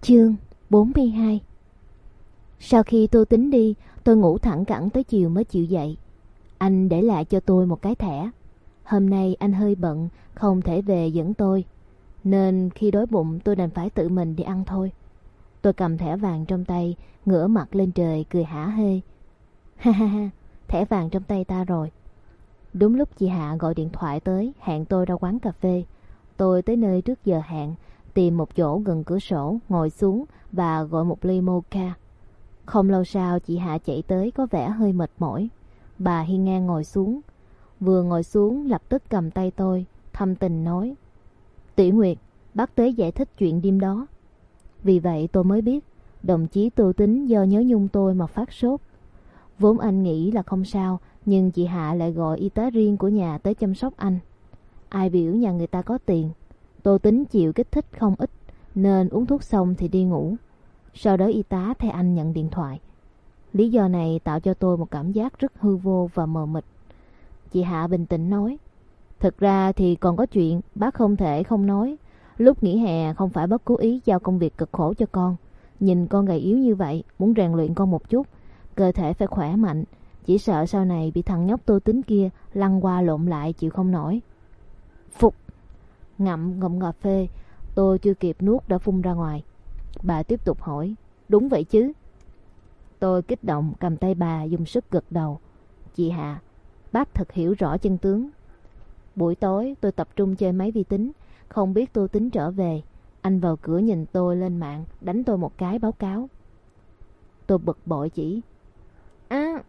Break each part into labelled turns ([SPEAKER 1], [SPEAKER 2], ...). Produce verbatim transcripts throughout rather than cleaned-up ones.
[SPEAKER 1] Chương bốn mươi hai. Sau khi Tô Tính đi, tôi ngủ thẳng cẳng tới chiều mới chịu dậy. Anh để lại cho tôi một cái thẻ. Hôm nay anh hơi bận, không thể về dẫn tôi, nên khi đói bụng tôi đành phải tự mình đi ăn thôi. Tôi cầm thẻ vàng trong tay, ngửa mặt lên trời cười hả hê. Ha ha ha, thẻ vàng trong tay ta rồi. Đúng lúc chị Hạ gọi điện thoại tới hẹn tôi ra quán cà phê. Tôi tới nơi trước giờ hẹn, tìm một chỗ gần cửa sổ, ngồi xuống và gọi một ly mocha. Không lâu sau chị Hạ chạy tới có vẻ hơi mệt mỏi. Bà hiên ngang ngồi xuống. Vừa ngồi xuống lập tức cầm tay tôi, thâm tình nói: Tiểu Nguyệt, bác tới giải thích chuyện đêm đó. Vì vậy tôi mới biết đồng chí Tô Tính do nhớ nhung tôi mà phát sốt. Vốn anh nghĩ là không sao, nhưng chị Hạ lại gọi y tá riêng của nhà tới chăm sóc anh. Ai biểu nhà người ta có tiền. Tô Tính chịu kích thích không ít, nên uống thuốc xong thì đi ngủ. Sau đó y tá thay anh nhận điện thoại. Lý do này tạo cho tôi một cảm giác rất hư vô và mờ mịt. Chị Hạ bình tĩnh nói: Thực ra thì còn có chuyện bác không thể không nói. Lúc nghỉ hè không phải bác cố ý giao công việc cực khổ cho con. Nhìn con gầy yếu như vậy, muốn rèn luyện con một chút. Cơ thể phải khỏe mạnh. Chỉ sợ sau này bị thằng nhóc Tô Tính kia lăn qua lộn lại chịu không nổi. Phục. Ngậm ngụm cà phê, tôi chưa kịp nuốt đã phun ra ngoài. Bà tiếp tục hỏi: Đúng vậy chứ? Tôi kích động cầm tay bà dùng sức gật đầu. Chị Hạ, bác thật hiểu rõ chân tướng. Buổi tối tôi tập trung chơi máy vi tính, không biết Tô Tính trở về. Anh vào cửa nhìn tôi lên mạng, đánh tôi một cái báo cáo. Tôi bực bội chỉ: Á!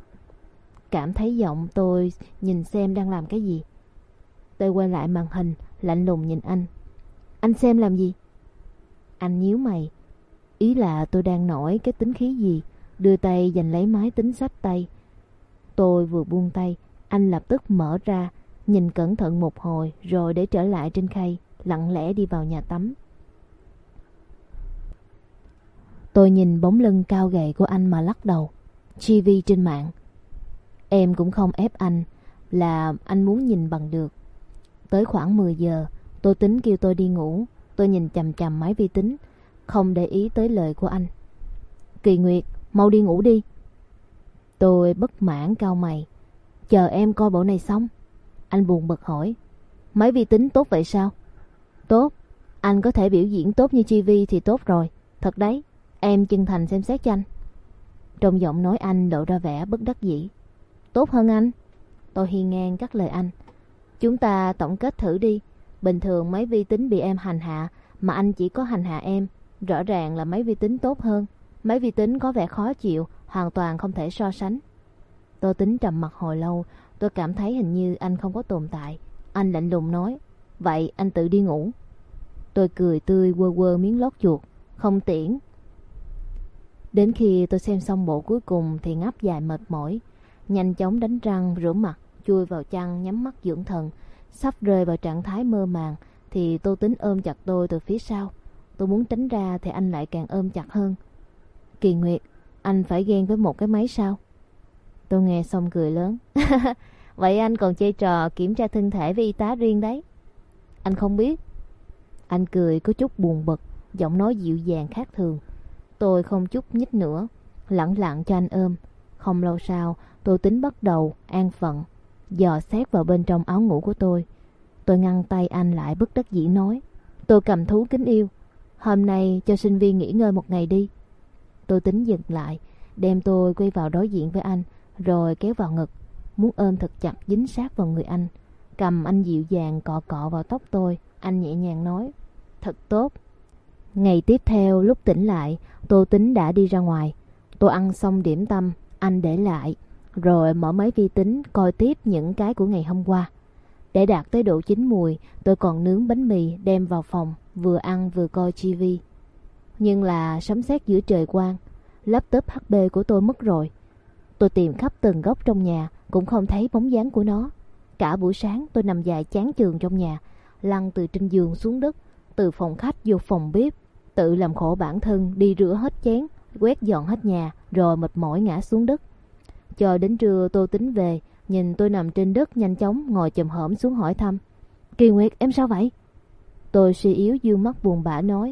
[SPEAKER 1] Cảm thấy giọng tôi nhìn xem đang làm cái gì. Tôi quay lại màn hình, lạnh lùng nhìn anh. Anh xem làm gì? Anh nhíu mày. Ý là tôi đang nổi cái tính khí gì, đưa tay giành lấy máy tính xách tay. Tôi vừa buông tay, anh lập tức mở ra, nhìn cẩn thận một hồi rồi để trở lại trên khay, lặng lẽ đi vào nhà tắm. Tôi nhìn bóng lưng cao gầy của anh mà lắc đầu. Chi vi trên mạng. Em cũng không ép anh, là anh muốn nhìn bằng được. Tới khoảng mười giờ, Tô Tính kêu tôi đi ngủ. Tôi nhìn chằm chằm máy vi tính, không để ý tới lời của anh. Kỳ Nguyệt, mau đi ngủ đi. Tôi bất mãn cau mày. Chờ em coi bộ này xong. Anh buồn bực hỏi: Máy vi tính tốt vậy sao? Tốt. Anh có thể biểu diễn tốt như Chi Vi thì tốt rồi. Thật đấy, em chân thành xem xét cho anh. Trong giọng nói anh lộ ra vẻ bất đắc dĩ. Tốt hơn anh. Tôi hiên ngang cắt lời anh. Chúng ta tổng kết thử đi. Bình thường máy vi tính bị em hành hạ, mà anh chỉ có hành hạ em. Rõ ràng là máy vi tính tốt hơn. Máy vi tính có vẻ khó chịu, hoàn toàn không thể so sánh. Tô Tính trầm mặc hồi lâu. Tôi cảm thấy hình như anh không có tồn tại. Anh lạnh lùng nói: Vậy anh tự đi ngủ. Tôi cười tươi quơ quơ miếng lót chuột. Không tiễn. Đến khi tôi xem xong bộ cuối cùng thì ngáp dài mệt mỏi. Nhanh chóng đánh răng rửa mặt, chui vào chăn nhắm mắt dưỡng thần. Sắp rơi vào trạng thái mơ màng thì Tô Tính ôm chặt tôi từ phía sau. Tôi muốn tránh ra thì anh lại càng ôm chặt hơn. Kỳ Nguyệt, anh phải ghen với một cái máy sao? Tôi nghe xong cười lớn. Vậy anh còn chơi trò kiểm tra thân thể với y tá riêng đấy. Anh không biết. Anh cười có chút buồn bực, giọng nói dịu dàng khác thường. Tôi không chút nhích nữa, lẳng lặng cho anh ôm. Không lâu sau, Tô Tính bắt đầu an phận, dò xét vào bên trong áo ngủ của tôi. Tôi ngăn tay anh lại bất đắc dĩ nói: Tôi cầm thú kính yêu, hôm nay cho sinh viên nghỉ ngơi một ngày đi. Tô Tính dừng lại, đem tôi quay vào đối diện với anh, rồi kéo vào ngực, muốn ôm thật chặt dính sát vào người anh. Cầm anh dịu dàng cọ cọ vào tóc tôi, anh nhẹ nhàng nói: Thật tốt. Ngày tiếp theo lúc tỉnh lại, Tô Tính đã đi ra ngoài. Tôi ăn xong điểm tâm, anh để lại, rồi mở máy vi tính coi tiếp những cái của ngày hôm qua. Để đạt tới độ chín mùi, tôi còn nướng bánh mì đem vào phòng, vừa ăn vừa coi ti vi. Nhưng là sấm sét giữa trời quang, laptop hát pê của tôi mất rồi. Tôi tìm khắp từng góc trong nhà cũng không thấy bóng dáng của nó. Cả buổi sáng tôi nằm dài chán chường trong nhà, lăn từ trên giường xuống đất, từ phòng khách vô phòng bếp, tự làm khổ bản thân đi rửa hết chén, quét dọn hết nhà, rồi mệt mỏi ngã xuống đất. Cho đến trưa Tô Tính về, nhìn tôi nằm trên đất nhanh chóng ngồi chồm hổm xuống hỏi thăm: Kỳ Nguyệt, em sao vậy? Tôi suy yếu dương mắt buồn bã nói: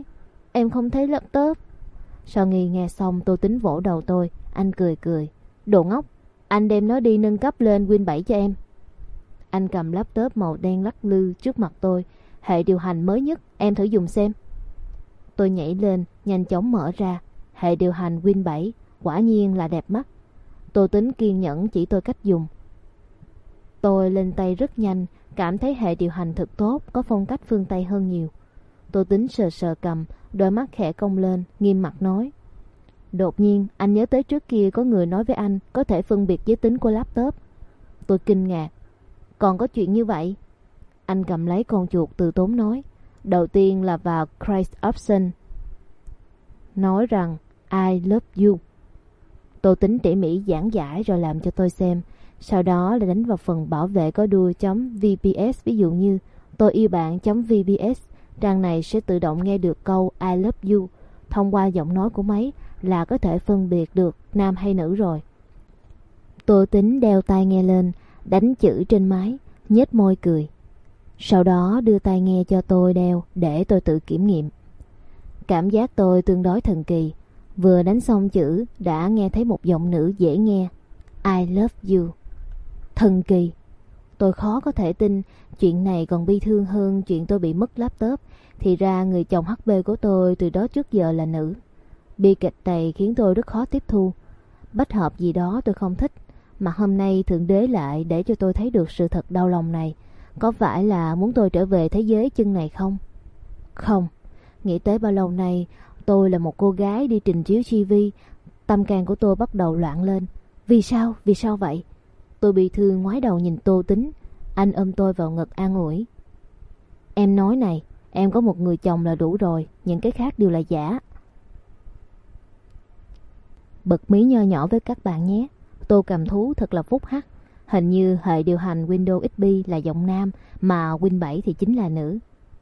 [SPEAKER 1] Em không thấy laptop. Sau nghi nghe xong, Tô Tính vỗ đầu tôi. Anh cười cười. Đồ ngốc, anh đem nó đi nâng cấp lên Win bảy cho em. Anh cầm laptop màu đen lắc lư trước mặt tôi. Hệ điều hành mới nhất, em thử dùng xem. Tôi nhảy lên, nhanh chóng mở ra. Hệ điều hành Win bảy, quả nhiên là đẹp mắt. Tô Tính kiên nhẫn chỉ tôi cách dùng. Tôi lên tay rất nhanh, cảm thấy hệ điều hành thật tốt, có phong cách phương Tây hơn nhiều. Tô Tính sờ sờ cầm, đôi mắt khẽ cong lên, nghiêm mặt nói. Đột nhiên, anh nhớ tới trước kia có người nói với anh có thể phân biệt giới tính của laptop. Tôi kinh ngạc. Còn có chuyện như vậy? Anh cầm lấy con chuột từ tốn nói. Đầu tiên là vào Create Option, nói rằng I love you. Tô Tính tỉ mỉ giảng giải rồi làm cho tôi xem. Sau đó là đánh vào phần bảo vệ có đuôi .vps. Ví dụ như tôi yêu bạn .vps. Trang này sẽ tự động nghe được câu I love you. Thông qua giọng nói của máy là có thể phân biệt được nam hay nữ rồi. Tô Tính đeo tai nghe lên, đánh chữ trên máy, nhếch môi cười. Sau đó đưa tai nghe cho tôi đeo để tôi tự kiểm nghiệm. Cảm giác tôi tương đối thần kỳ. Vừa đánh xong chữ đã nghe thấy một giọng nữ dễ nghe. I love you. Thần kỳ. Tôi khó có thể tin chuyện này còn bi thương hơn chuyện tôi bị mất laptop. Thì ra người chồng hát pê của tôi từ đó trước giờ là nữ. Bi kịch này khiến tôi rất khó tiếp thu. Bách hợp gì đó tôi không thích, mà hôm nay Thượng Đế lại để cho tôi thấy được sự thật đau lòng này. Có phải là muốn tôi trở về thế giới chân này không? Không. Nghĩ tới bao lâu nay tôi là một cô gái đi trình chiếu ti vi, tâm can của tôi bắt đầu loạn lên. Vì sao? Vì sao vậy? Tôi bị thương ngoái đầu nhìn Tô Tính. Anh ôm tôi vào ngực an ủi. Em nói này, em có một người chồng là đủ rồi, những cái khác đều là giả. Bật mí nho nhỏ với các bạn nhé. Tô Cầm Thú thật là phúc hắc. Hình như hệ điều hành Windows ích pê là giọng nam, mà Win bảy thì chính là nữ.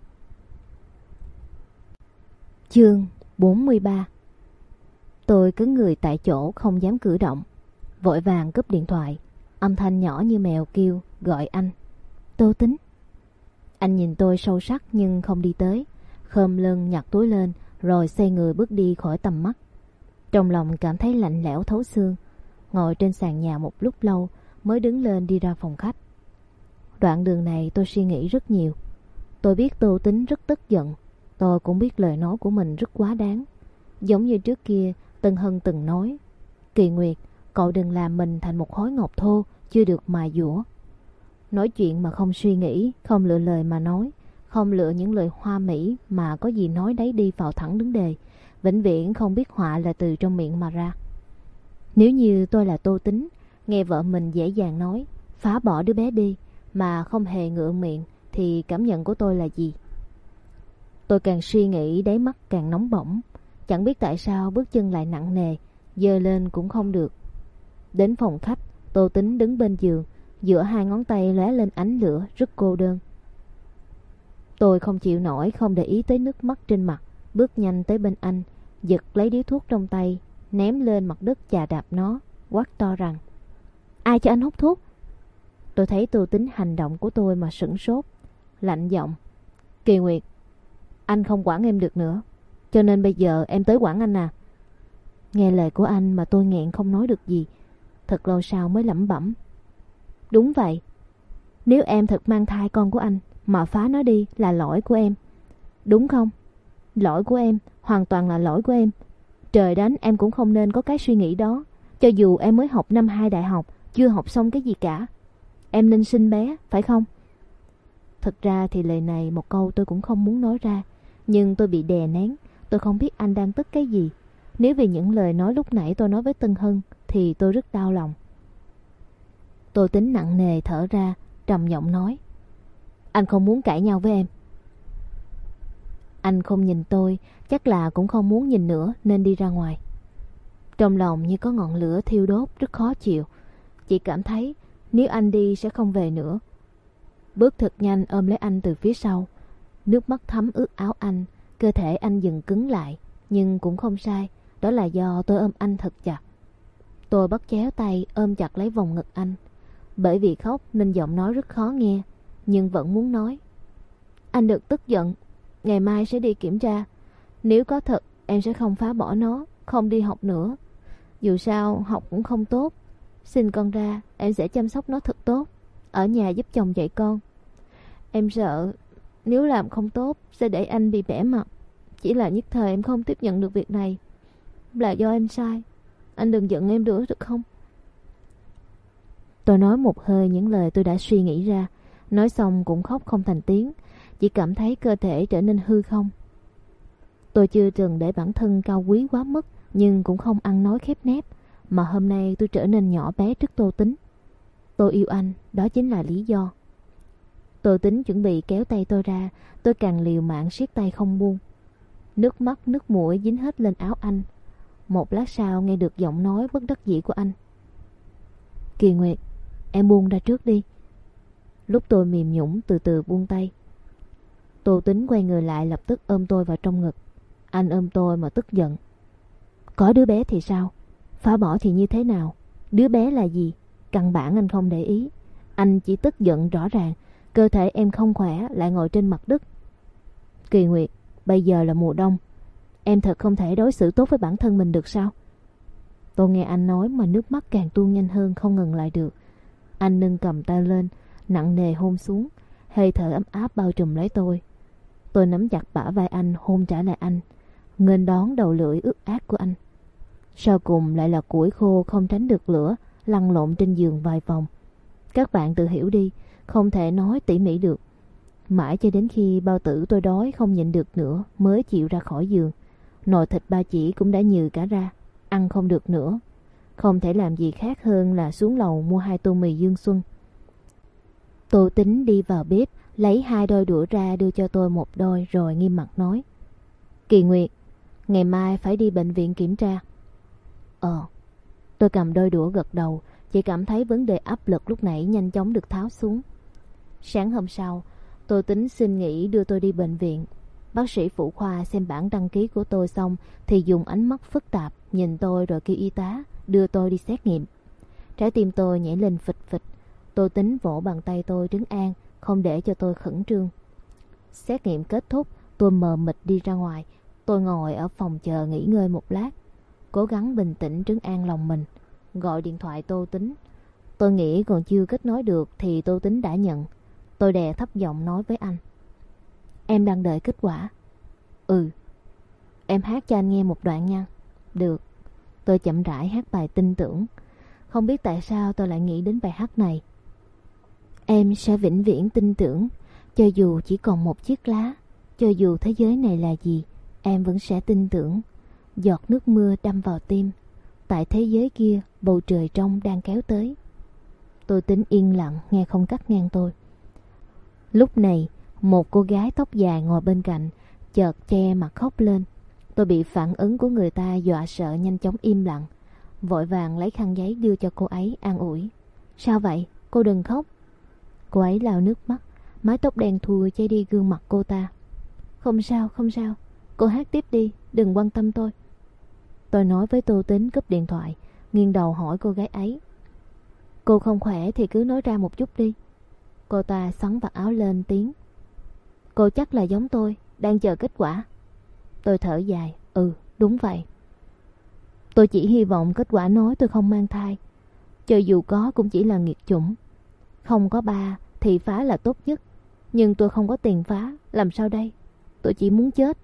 [SPEAKER 1] Chương bốn mươi ba. Tôi cứng người tại chỗ không dám cử động. Vội vàng cúp điện thoại. Âm thanh nhỏ như mèo kêu gọi anh. Tô Tính. Anh nhìn tôi sâu sắc nhưng không đi tới. Khom lưng nhặt túi lên rồi xoay người bước đi khỏi tầm mắt. Trong lòng cảm thấy lạnh lẽo thấu xương. Ngồi trên sàn nhà một lúc lâu mới đứng lên đi ra phòng khách. Đoạn đường này tôi suy nghĩ rất nhiều. Tôi biết Tô Tính rất tức giận. Tôi cũng biết lời nói của mình rất quá đáng. Giống như trước kia Tân Hân từng nói, Kỳ Nguyệt, cậu đừng làm mình thành một khối ngọc thô chưa được mài dũa. Nói chuyện mà không suy nghĩ, không lựa lời mà nói, không lựa những lời hoa mỹ mà có gì nói đấy đi vào thẳng vấn đề, vĩnh viễn không biết họa là từ trong miệng mà ra. Nếu như tôi là Tô Tính, nghe vợ mình dễ dàng nói phá bỏ đứa bé đi mà không hề ngượng miệng, thì cảm nhận của tôi là gì? Tôi càng suy nghĩ đáy mắt càng nóng bỏng. Chẳng biết tại sao bước chân lại nặng nề, giơ lên cũng không được. Đến phòng khách, Tô Tính đứng bên giường, giữa hai ngón tay lóe lên ánh lửa, rất cô đơn. Tôi không chịu nổi, không để ý tới nước mắt trên mặt, bước nhanh tới bên anh, giật lấy điếu thuốc trong tay, ném lên mặt đất chà đạp nó, quát to rằng: Ai cho anh hút thuốc? Tôi thấy Tô Tính hành động của tôi mà sửng sốt, lạnh giọng: Kỳ Nguyệt, anh không quản em được nữa, cho nên bây giờ em tới quản anh à? Nghe lời của anh mà tôi nghẹn không nói được gì. Thật lâu sau mới lẩm bẩm: Đúng vậy, nếu em thật mang thai con của anh mà phá nó đi là lỗi của em, đúng không? Lỗi của em, hoàn toàn là lỗi của em. Trời đánh, em cũng không nên có cái suy nghĩ đó. Cho dù em mới học năm hai đại học, chưa học xong cái gì cả, em nên sinh bé, phải không? Thật ra thì lời này một câu tôi cũng không muốn nói ra, nhưng tôi bị đè nén. Tôi không biết anh đang tức cái gì. Nếu vì những lời nói lúc nãy tôi nói với Tân Hân thì tôi rất đau lòng. Tô Tính nặng nề thở ra, trầm giọng nói: Anh không muốn cãi nhau với em. Anh không nhìn tôi, chắc là cũng không muốn nhìn nữa nên đi ra ngoài. Trong lòng như có ngọn lửa thiêu đốt, rất khó chịu. Chỉ cảm thấy nếu anh đi sẽ không về nữa. Bước thật nhanh ôm lấy anh từ phía sau. Nước mắt thấm ướt áo anh. Cơ thể anh dừng cứng lại. Nhưng cũng không sai, đó là do tôi ôm anh thật chặt. Tôi bắt chéo tay ôm chặt lấy vòng ngực anh. Bởi vì khóc nên giọng nói rất khó nghe, nhưng vẫn muốn nói: Anh đừng tức giận, ngày mai sẽ đi kiểm tra. Nếu có thật, em sẽ không phá bỏ nó, không đi học nữa. Dù sao học cũng không tốt. Sinh con ra, em sẽ chăm sóc nó thật tốt, ở nhà giúp chồng dạy con. Em sợ nếu làm không tốt sẽ để anh bị bẽ mặt. Chỉ là nhất thời em không tiếp nhận được việc này. Là do em sai. Anh đừng giận em nữa được không? Tôi nói một hơi những lời tôi đã suy nghĩ ra. Nói xong cũng khóc không thành tiếng, chỉ cảm thấy cơ thể trở nên hư không. Tôi chưa từng để bản thân cao quý quá mức, nhưng cũng không ăn nói khép nép. Mà hôm nay tôi trở nên nhỏ bé trước Tô Tính. Tôi yêu anh, đó chính là lý do. Tô Tính chuẩn bị kéo tay tôi ra, tôi càng liều mạng siết tay không buông. Nước mắt nước mũi dính hết lên áo anh. Một lát sau nghe được giọng nói bất đắc dĩ của anh. Kỳ Nguyệt, em buông ra trước đi. Lúc tôi mềm nhũn từ từ buông tay. Tô Tính quay người lại lập tức ôm tôi vào trong ngực. Anh ôm tôi mà tức giận. Có đứa bé thì sao? Phá bỏ thì như thế nào? Đứa bé là gì? Căn bản anh không để ý. Anh chỉ tức giận rõ ràng. Cơ thể em không khỏe lại ngồi trên mặt đất. Kỳ Nguyệt, bây giờ là mùa đông. Em thật không thể đối xử tốt với bản thân mình được sao? Tôi nghe anh nói mà nước mắt càng tuôn nhanh hơn, không ngừng lại được. Anh nâng cầm tay lên, nặng nề hôn xuống. Hơi thở ấm áp bao trùm lấy tôi. Tôi nắm chặt bả vai anh, hôn trả lại anh, nghênh đón đầu lưỡi ướt át của anh. Sau cùng lại là củi khô không tránh được lửa, lăn lộn trên giường vài vòng. Các bạn tự hiểu đi, không thể nói tỉ mỉ được. Mãi cho đến khi bao tử tôi đói không nhịn được nữa mới chịu ra khỏi giường. Nồi thịt ba chỉ cũng đã nhừ cả ra, ăn không được nữa. Không thể làm gì khác hơn là xuống lầu mua hai tô mì Dương Xuân. Tô Tính đi vào bếp, lấy hai đôi đũa ra đưa cho tôi một đôi rồi nghiêm mặt nói. Kỳ Nguyệt, ngày mai phải đi bệnh viện kiểm tra. Ờ. Tôi cầm đôi đũa gật đầu, chỉ cảm thấy vấn đề áp lực lúc nãy nhanh chóng được tháo xuống. Sáng hôm sau, Tô Tính xin nghỉ đưa tôi đi bệnh viện. Bác sĩ phụ khoa xem bản đăng ký của tôi xong thì dùng ánh mắt phức tạp nhìn tôi rồi kêu y tá đưa tôi đi xét nghiệm. Trái tim tôi nhảy lên phịch phịch. Tô Tính vỗ bàn tay tôi trấn an, không để cho tôi khẩn trương. Xét nghiệm kết thúc, tôi mờ mịt đi ra ngoài. Tôi ngồi ở phòng chờ nghỉ ngơi một lát, cố gắng bình tĩnh trấn an lòng mình. Gọi điện thoại Tô Tính. Tôi nghĩ còn chưa kết nối được thì Tô Tính đã nhận. Tôi đè thấp giọng nói với anh. Em đang đợi kết quả. Ừ. Em hát cho anh nghe một đoạn nha. Được. Tôi chậm rãi hát bài Tin Tưởng. Không biết tại sao tôi lại nghĩ đến bài hát này. Em sẽ vĩnh viễn tin tưởng, cho dù chỉ còn một chiếc lá, cho dù thế giới này là gì, em vẫn sẽ tin tưởng. Giọt nước mưa đâm vào tim, tại thế giới kia bầu trời trong đang kéo tới. Tôi Tính yên lặng nghe không cắt ngang tôi. Lúc này một cô gái tóc dài ngồi bên cạnh chợt che mặt khóc lên. Tôi bị phản ứng của người ta dọa sợ, nhanh chóng im lặng, vội vàng lấy khăn giấy đưa cho cô ấy an ủi. Sao vậy? Cô đừng khóc. Cô ấy lau nước mắt, mái tóc đen thui che đi gương mặt cô ta. Không sao, không sao. Cô hát tiếp đi, đừng quan tâm tôi. Tôi nói với Tô Tính cúp điện thoại, nghiêng đầu hỏi cô gái ấy. Cô không khỏe thì cứ nói ra một chút đi. Cô ta xoắn vạt áo lên tiếng. Cô chắc là giống tôi, đang chờ kết quả. Tôi thở dài. Ừ, đúng vậy. Tôi chỉ hy vọng kết quả nói tôi không mang thai. Cho dù có cũng chỉ là nghiệt chủng. Không có ba thì phá là tốt nhất. Nhưng tôi không có tiền phá, làm sao đây? Tôi chỉ muốn chết.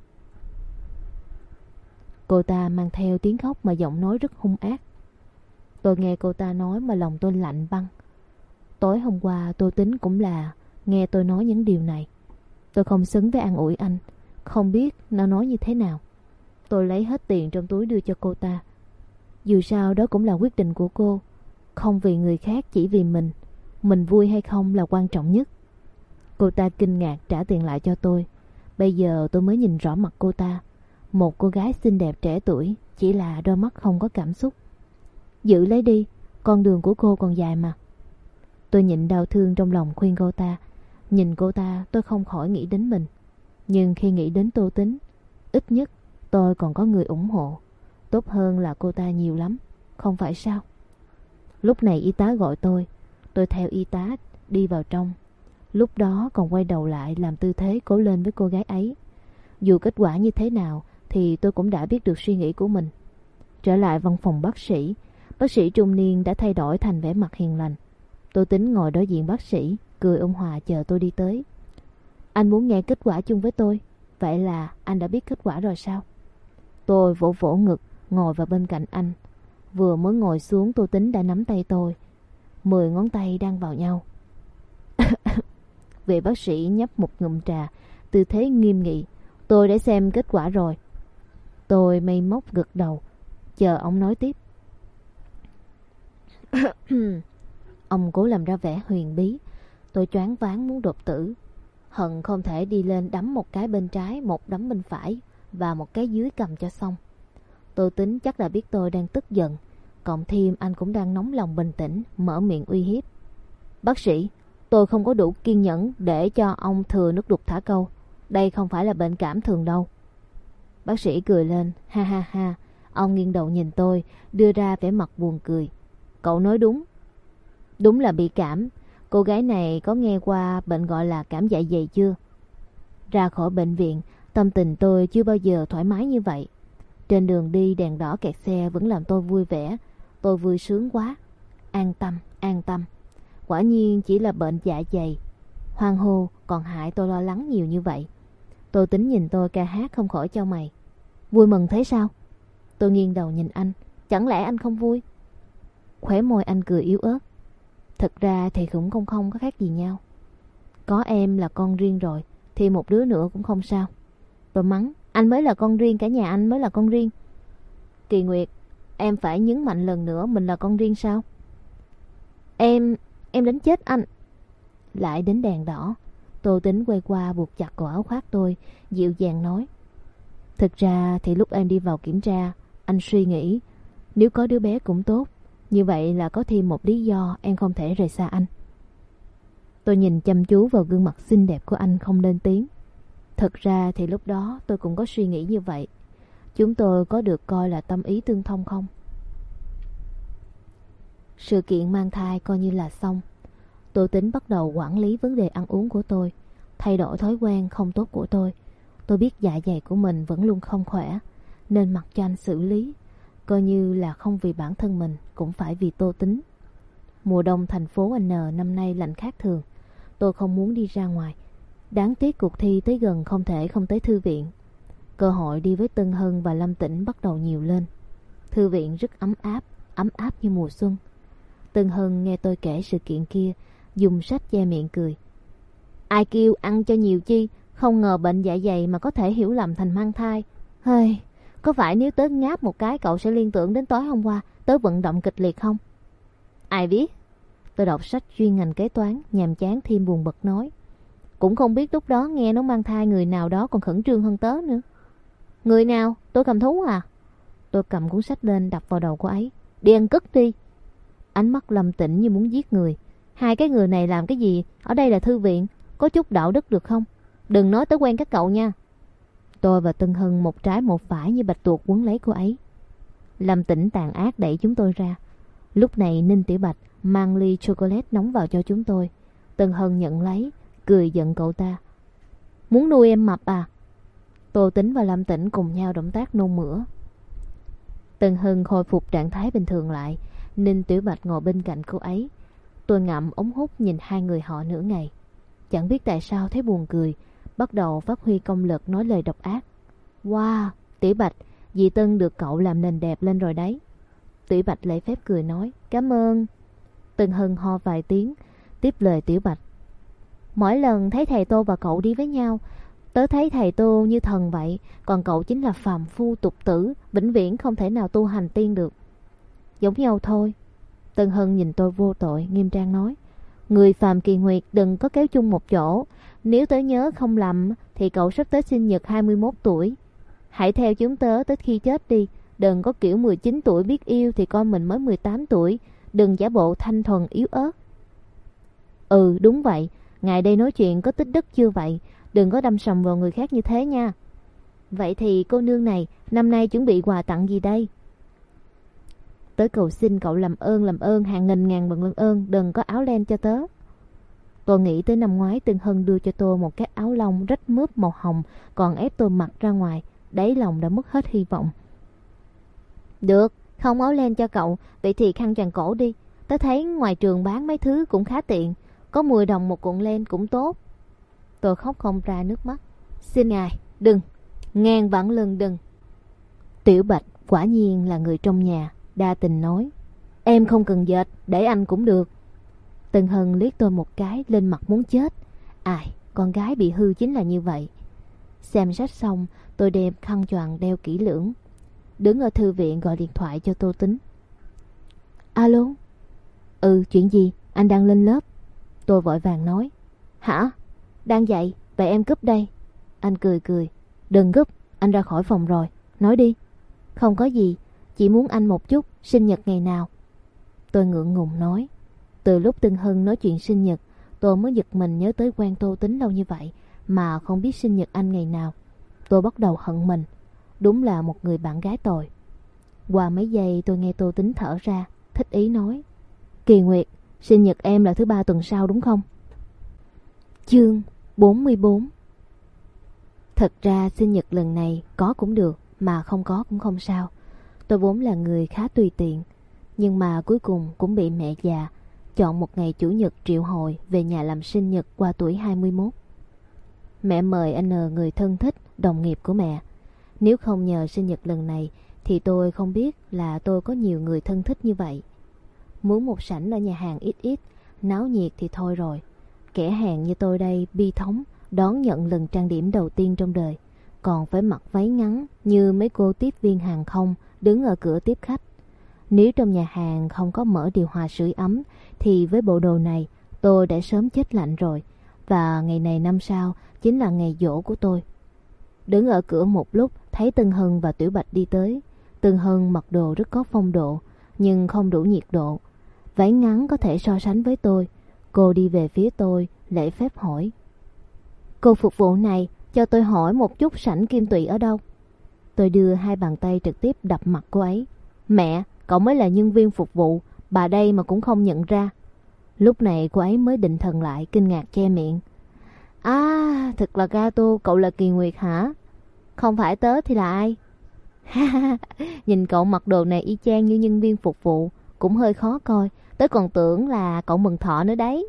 [SPEAKER 1] Cô ta mang theo tiếng khóc mà giọng nói rất hung ác. Tôi nghe cô ta nói mà lòng tôi lạnh băng. Tối hôm qua Tô Tính cũng là nghe tôi nói những điều này. Tôi không xứng với an ủi anh, không biết nó nói như thế nào. Tôi lấy hết tiền trong túi đưa cho cô ta. Dù sao đó cũng là quyết định của cô. Không vì người khác, chỉ vì mình. Mình vui hay không là quan trọng nhất. Cô ta kinh ngạc trả tiền lại cho tôi. Bây giờ tôi mới nhìn rõ mặt cô ta. Một cô gái xinh đẹp trẻ tuổi, chỉ là đôi mắt không có cảm xúc. Giữ lấy đi, con đường của cô còn dài mà. Tôi nhịn đau thương trong lòng khuyên cô ta. Nhìn cô ta tôi không khỏi nghĩ đến mình. Nhưng khi nghĩ đến Tô Tính, ít nhất tôi còn có người ủng hộ. Tốt hơn là cô ta nhiều lắm, không phải sao? Lúc này y tá gọi tôi. Tôi theo y tá đi vào trong. Lúc đó còn quay đầu lại làm tư thế cố lên với cô gái ấy. Dù kết quả như thế nào thì tôi cũng đã biết được suy nghĩ của mình. Trở lại văn phòng bác sĩ, bác sĩ trung niên đã thay đổi thành vẻ mặt hiền lành. Tôi tính ngồi đối diện bác sĩ, cười ôn hòa chờ tôi đi tới. Anh muốn nghe kết quả chung với tôi, vậy là anh đã biết kết quả rồi sao? Tôi vỗ vỗ ngực, ngồi vào bên cạnh anh. Vừa mới ngồi xuống, Tô Tính đã nắm tay tôi. Mười ngón tay đang vào nhau. Vị bác sĩ nhấp một ngụm trà, tư thế nghiêm nghị. Tôi đã xem kết quả rồi. Tôi mây móc gật đầu, chờ ông nói tiếp. Ông cố làm ra vẻ huyền bí. Tôi choáng váng muốn đột tử. Hận không thể đi lên đấm một cái bên trái, một đấm bên phải và một cái dưới cầm cho xong. Tôi tính chắc là biết tôi đang tức giận, cộng thêm anh cũng đang nóng lòng bình tĩnh, mở miệng uy hiếp. Bác sĩ, tôi không có đủ kiên nhẫn để cho ông thừa nước đục thả câu. Đây không phải là bệnh cảm thường đâu. Bác sĩ cười lên, ha ha ha. Ông nghiêng đầu nhìn tôi, đưa ra vẻ mặt buồn cười. Cậu nói đúng. Đúng là bị cảm. Cô gái này có nghe qua bệnh gọi là cảm dạ dày chưa? Ra khỏi bệnh viện, tâm tình tôi chưa bao giờ thoải mái như vậy. Trên đường đi đèn đỏ kẹt xe vẫn làm tôi vui vẻ. Tôi vui sướng quá. An tâm, an tâm. Quả nhiên chỉ là bệnh dạ dày. Hoang hô còn hại tôi lo lắng nhiều như vậy. Tôi tính nhìn tôi ca hát không khỏi chau mày. Vui mừng thế sao? Tôi nghiêng đầu nhìn anh. Chẳng lẽ anh không vui? Khóe môi anh cười yếu ớt. Thật ra thì cũng không không có khác gì nhau. Có em là con riêng rồi, thì một đứa nữa cũng không sao. Tôi mắng, anh mới là con riêng, cả nhà anh mới là con riêng. Kỳ Nguyệt, em phải nhấn mạnh lần nữa mình là con riêng sao? Em, em đánh chết anh. Lại đến đèn đỏ. Tô Tính quay qua buộc chặt cổ áo khoác tôi, dịu dàng nói. Thực ra thì lúc em đi vào kiểm tra, anh suy nghĩ, nếu có đứa bé cũng tốt. Như vậy là có thêm một lý do em không thể rời xa anh. Tôi nhìn chăm chú vào gương mặt xinh đẹp của anh không lên tiếng. Thật ra thì lúc đó tôi cũng có suy nghĩ như vậy. Chúng tôi có được coi là tâm ý tương thông không? Sự kiện mang thai coi như là xong. Tôi tính bắt đầu quản lý vấn đề ăn uống của tôi, thay đổi thói quen không tốt của tôi. Tôi biết dạ dày của mình vẫn luôn không khỏe, nên mặc cho anh xử lý. Coi như là không vì bản thân mình, cũng phải vì Tô Tính. Mùa đông thành phố N năm nay lạnh khác thường. Tôi không muốn đi ra ngoài. Đáng tiếc cuộc thi tới gần không thể không tới thư viện. Cơ hội đi với Tân Hân và Lâm Tĩnh bắt đầu nhiều lên. Thư viện rất ấm áp, ấm áp như mùa xuân. Tân Hân nghe tôi kể sự kiện kia, dùng sách che miệng cười. Ai kêu ăn cho nhiều chi, không ngờ bệnh dạ dày mà có thể hiểu lầm thành mang thai. Hơi, có phải nếu tớ ngáp một cái cậu sẽ liên tưởng đến tối hôm qua tớ vận động kịch liệt không? Ai biết? Tôi đọc sách chuyên ngành kế toán, nhàm chán thêm buồn bực nói. Cũng không biết lúc đó nghe nó mang thai người nào đó còn khẩn trương hơn tớ nữa. Người nào? Tôi cầm thú à? Tôi cầm cuốn sách lên đập vào đầu cô ấy. Đi ăn cất đi. Ánh mắt Lâm Tĩnh như muốn giết người. Hai cái người này làm cái gì? Ở đây là thư viện, có chút đạo đức được không? Đừng nói tới quen các cậu nha. Tôi và Tân Hân một trái một phải như bạch tuộc quấn lấy cô ấy. Lâm Tĩnh tàn ác đẩy chúng tôi ra. Lúc này Ninh Tiểu Bạch mang ly chocolate nóng vào cho chúng tôi. Tân Hân nhận lấy, cười giận cậu ta. Muốn nuôi em mập à? Tô Tính và Lâm Tĩnh cùng nhau động tác nôn mửa. Tân Hân khôi phục trạng thái bình thường lại. Ninh Tiểu Bạch ngồi bên cạnh cô ấy. Tôi ngậm ống hút nhìn hai người họ nửa ngày. Chẳng biết tại sao thấy buồn cười, bắt đầu phát huy công lực nói lời độc ác. Wow, Tiểu Bạch, dì Tân được cậu làm nền đẹp lên rồi đấy. Tiểu Bạch lễ phép cười nói, cảm ơn. Tân Hân ho vài tiếng, tiếp lời Tiểu Bạch. Mỗi lần thấy thầy Tô và cậu đi với nhau, tớ thấy thầy Tô như thần vậy, còn cậu chính là phàm phu tục tử, vĩnh viễn không thể nào tu hành tiên được. Giống nhau thôi. Tân Hân nhìn tôi vô tội, nghiêm trang nói. Người phàm Kỳ Nguyệt đừng có kéo chung một chỗ. Nếu tớ nhớ không lầm thì cậu sắp tới sinh nhật hai mươi mốt tuổi. Hãy theo chúng tớ tới khi chết đi. Đừng có kiểu mười chín tuổi biết yêu thì coi mình mới mười tám tuổi. Đừng giả bộ thanh thuần yếu ớt. Ừ đúng vậy. Ngài đây nói chuyện có tích đức chưa vậy? Đừng có đâm sầm vào người khác như thế nha. Vậy thì cô nương này năm nay chuẩn bị quà tặng gì đây? Tới cầu xin cậu làm ơn làm ơn hàng nghìn ngàn bằng lân ơn, đừng có áo len cho tớ. Tôi nghĩ tới năm ngoái Tân Hân đưa cho tôi một cái áo lông rách mướp màu hồng, còn ép tôi mặc ra ngoài, đáy lòng đã mất hết hy vọng. Được, không áo len cho cậu, vậy thì khăn choàng cổ đi. Tớ thấy ngoài trường bán mấy thứ cũng khá tiện, có mười đồng một cuộn len cũng tốt. Tôi khóc không ra nước mắt. Xin ngài, đừng, ngàn vạn lần đừng. Tiểu Bạch quả nhiên là người trong nhà, đa tình nói. Em không cần dệt, để anh cũng được. Tân Hân liếc tôi một cái, lên mặt muốn chết. Ai, con gái bị hư chính là như vậy. Xem sách xong, tôi đem khăn choàng đeo kỹ lưỡng, đứng ở thư viện gọi điện thoại cho Tô Tính. Alo. Ừ, chuyện gì? Anh đang lên lớp. Tôi vội vàng nói. Hả? Đang dạy, vậy em cúp đây. Anh cười cười. Đừng cúp, anh ra khỏi phòng rồi. Nói đi. Không có gì, chỉ muốn anh một chút. Sinh nhật ngày nào? Tôi ngượng ngùng nói. Từ lúc Tân Hân nói chuyện sinh nhật, tôi mới giật mình nhớ tới quen Tô Tính lâu như vậy mà không biết sinh nhật anh ngày nào. Tôi bắt đầu hận mình. Đúng là một người bạn gái tồi. Qua mấy giây tôi nghe Tô Tính thở ra, thích ý nói. Kỳ Nguyệt, sinh nhật em là thứ ba tuần sau đúng không? Chương bốn mươi bốn. Thật ra sinh nhật lần này có cũng được, mà không có cũng không sao. Tôi vốn là người khá tùy tiện, nhưng mà cuối cùng cũng bị mẹ già chọn một ngày chủ nhật triệu hồi về nhà làm sinh nhật qua tuổi hai mươi mốt. Mẹ mời anh người thân thích, đồng nghiệp của mẹ. Nếu không nhờ sinh nhật lần này thì tôi không biết là tôi có nhiều người thân thích như vậy. Muốn một sảnh ở nhà hàng ít ít, náo nhiệt thì thôi rồi. Kẻ hèn như tôi đây bi thống đón nhận lần trang điểm đầu tiên trong đời, còn phải mặc váy ngắn như mấy cô tiếp viên hàng không đứng ở cửa tiếp khách. Nếu trong nhà hàng không có mở điều hòa sưởi ấm thì với bộ đồ này tôi đã sớm chết lạnh rồi. Và ngày này năm sau chính là ngày giỗ của tôi. Đứng ở cửa một lúc thấy Tân Hân và Tiểu Bạch đi tới. Tân Hân mặc đồ rất có phong độ nhưng không đủ nhiệt độ. Váy ngắn có thể so sánh với tôi. Cô đi về phía tôi, lễ phép hỏi. Cô phục vụ này, cho tôi hỏi một chút sảnh Kim Tụy ở đâu? Tôi đưa hai bàn tay trực tiếp đập mặt cô ấy. Mẹ, cậu mới là nhân viên phục vụ, bà đây mà cũng không nhận ra. Lúc này cô ấy mới định thần lại, kinh ngạc che miệng. À, thật là gato, cậu là Kỳ Nguyệt hả? Không phải tớ thì là ai? Nhìn cậu mặc đồ này y chang như nhân viên phục vụ, cũng hơi khó coi. Tớ còn tưởng là cậu mừng thọ nữa đấy.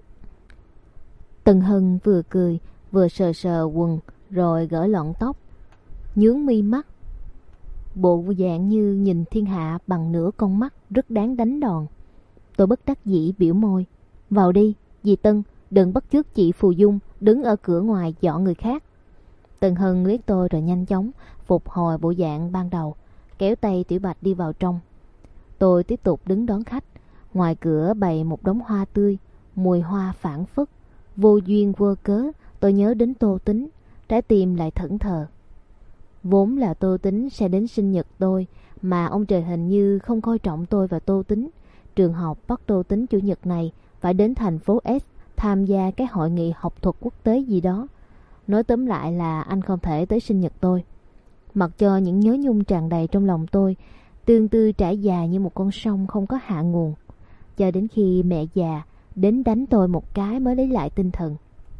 [SPEAKER 1] Tân Hân vừa cười vừa sờ sờ quần rồi gỡ lọn tóc, nhướng mi mắt, bộ dạng như nhìn thiên hạ bằng nửa con mắt, rất đáng đánh đòn. Tôi bất đắc dĩ biểu môi. Vào đi, dì Tân, đừng bắt chước chị Phù Dung đứng ở cửa ngoài dọn người khác. Tân Hân liếc tôi rồi nhanh chóng phục hồi bộ dạng ban đầu, kéo tay Tiểu Bạch đi vào trong. Tôi tiếp tục đứng đón khách. Ngoài cửa bày một đống hoa tươi, mùi hoa phảng phất. Vô duyên vô cớ tôi nhớ đến Tô Tính, trái tim lại thẫn thờ. Vốn là Tô Tính sẽ đến sinh nhật tôi, mà ông trời hình như không coi trọng tôi và Tô Tính. Trường học bắt Tô Tính chủ nhật này phải đến thành phố S tham gia cái hội nghị học thuật quốc tế gì đó. Nói tóm lại là anh không thể tới sinh nhật tôi. Mặc cho những nhớ nhung tràn đầy trong lòng tôi, tương tư trải dài như một con sông không có hạ nguồn. Cho đến khi mẹ già đến đánh tôi một cái mới lấy lại tinh thần.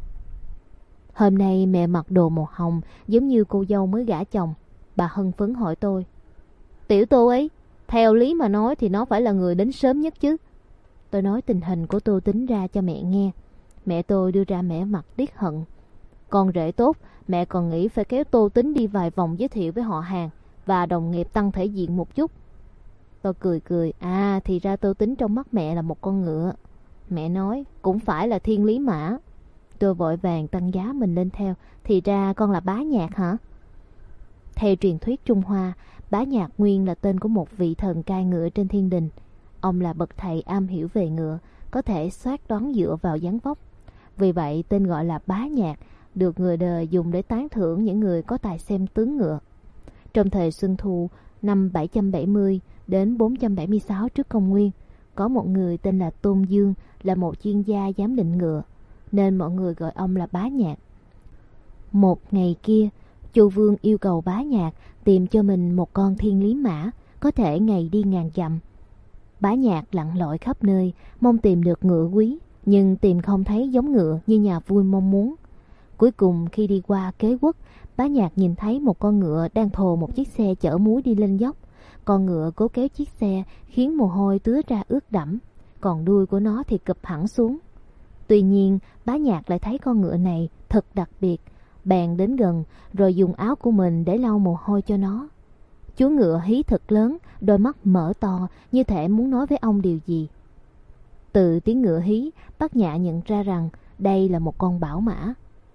[SPEAKER 1] Hôm nay mẹ mặc đồ màu hồng giống như cô dâu mới gả chồng. Bà hân phấn hỏi tôi. Tiểu Tô ấy, theo lý mà nói thì nó phải là người đến sớm nhất chứ. Tôi nói tình hình của Tô Tính ra cho mẹ nghe. Mẹ tôi đưa ra mẻ mặt tiếc hận. Con rể tốt, mẹ còn nghĩ phải kéo Tô Tính đi vài vòng giới thiệu với họ hàng và đồng nghiệp tăng thể diện một chút. Tôi cười cười. À, thì ra Tô Tính trong mắt mẹ là một con ngựa. Mẹ nói, cũng phải là thiên lý mã. Tôi vội vàng tăng giá mình lên theo. Thì ra con là Bá Nhạc hả? Theo truyền thuyết Trung Hoa, Bá Nhạc nguyên là tên của một vị thần cai ngựa trên thiên đình. Ông là bậc thầy am hiểu về ngựa, có thể soát đoán dựa vào dáng vóc. Vì vậy tên gọi là Bá Nhạc được người đời dùng để tán thưởng những người có tài xem tướng ngựa. Trong thời Xuân Thu năm bảy trăm bảy mươi đến bốn trăm bảy mươi sáu trước công nguyên, có một người tên là Tôn Dương là một chuyên gia giám định ngựa, nên mọi người gọi ông là Bá Nhạc. Một ngày kia, Chu Vương yêu cầu Bá Nhạc tìm cho mình một con thiên lý mã có thể ngày đi ngàn dặm. Bá Nhạc lặn lội khắp nơi mong tìm được ngựa quý, nhưng tìm không thấy giống ngựa như nhà vua mong muốn. Cuối cùng khi đi qua Kế Quốc, Bá Nhạc nhìn thấy một con ngựa đang thồ một chiếc xe chở muối đi lên dốc. Con ngựa cố kéo chiếc xe khiến mồ hôi tứa ra ướt đẫm, còn đuôi của nó thì cụp hẳn xuống. Tuy nhiên, Bá Nhạc lại thấy con ngựa này thật đặc biệt, bèn đến gần rồi dùng áo của mình để lau mồ hôi cho nó. Chú ngựa hí thật lớn, đôi mắt mở to như thể muốn nói với ông điều gì. Từ tiếng ngựa hí, Bác Nhạc nhận ra rằng đây là một con bảo mã.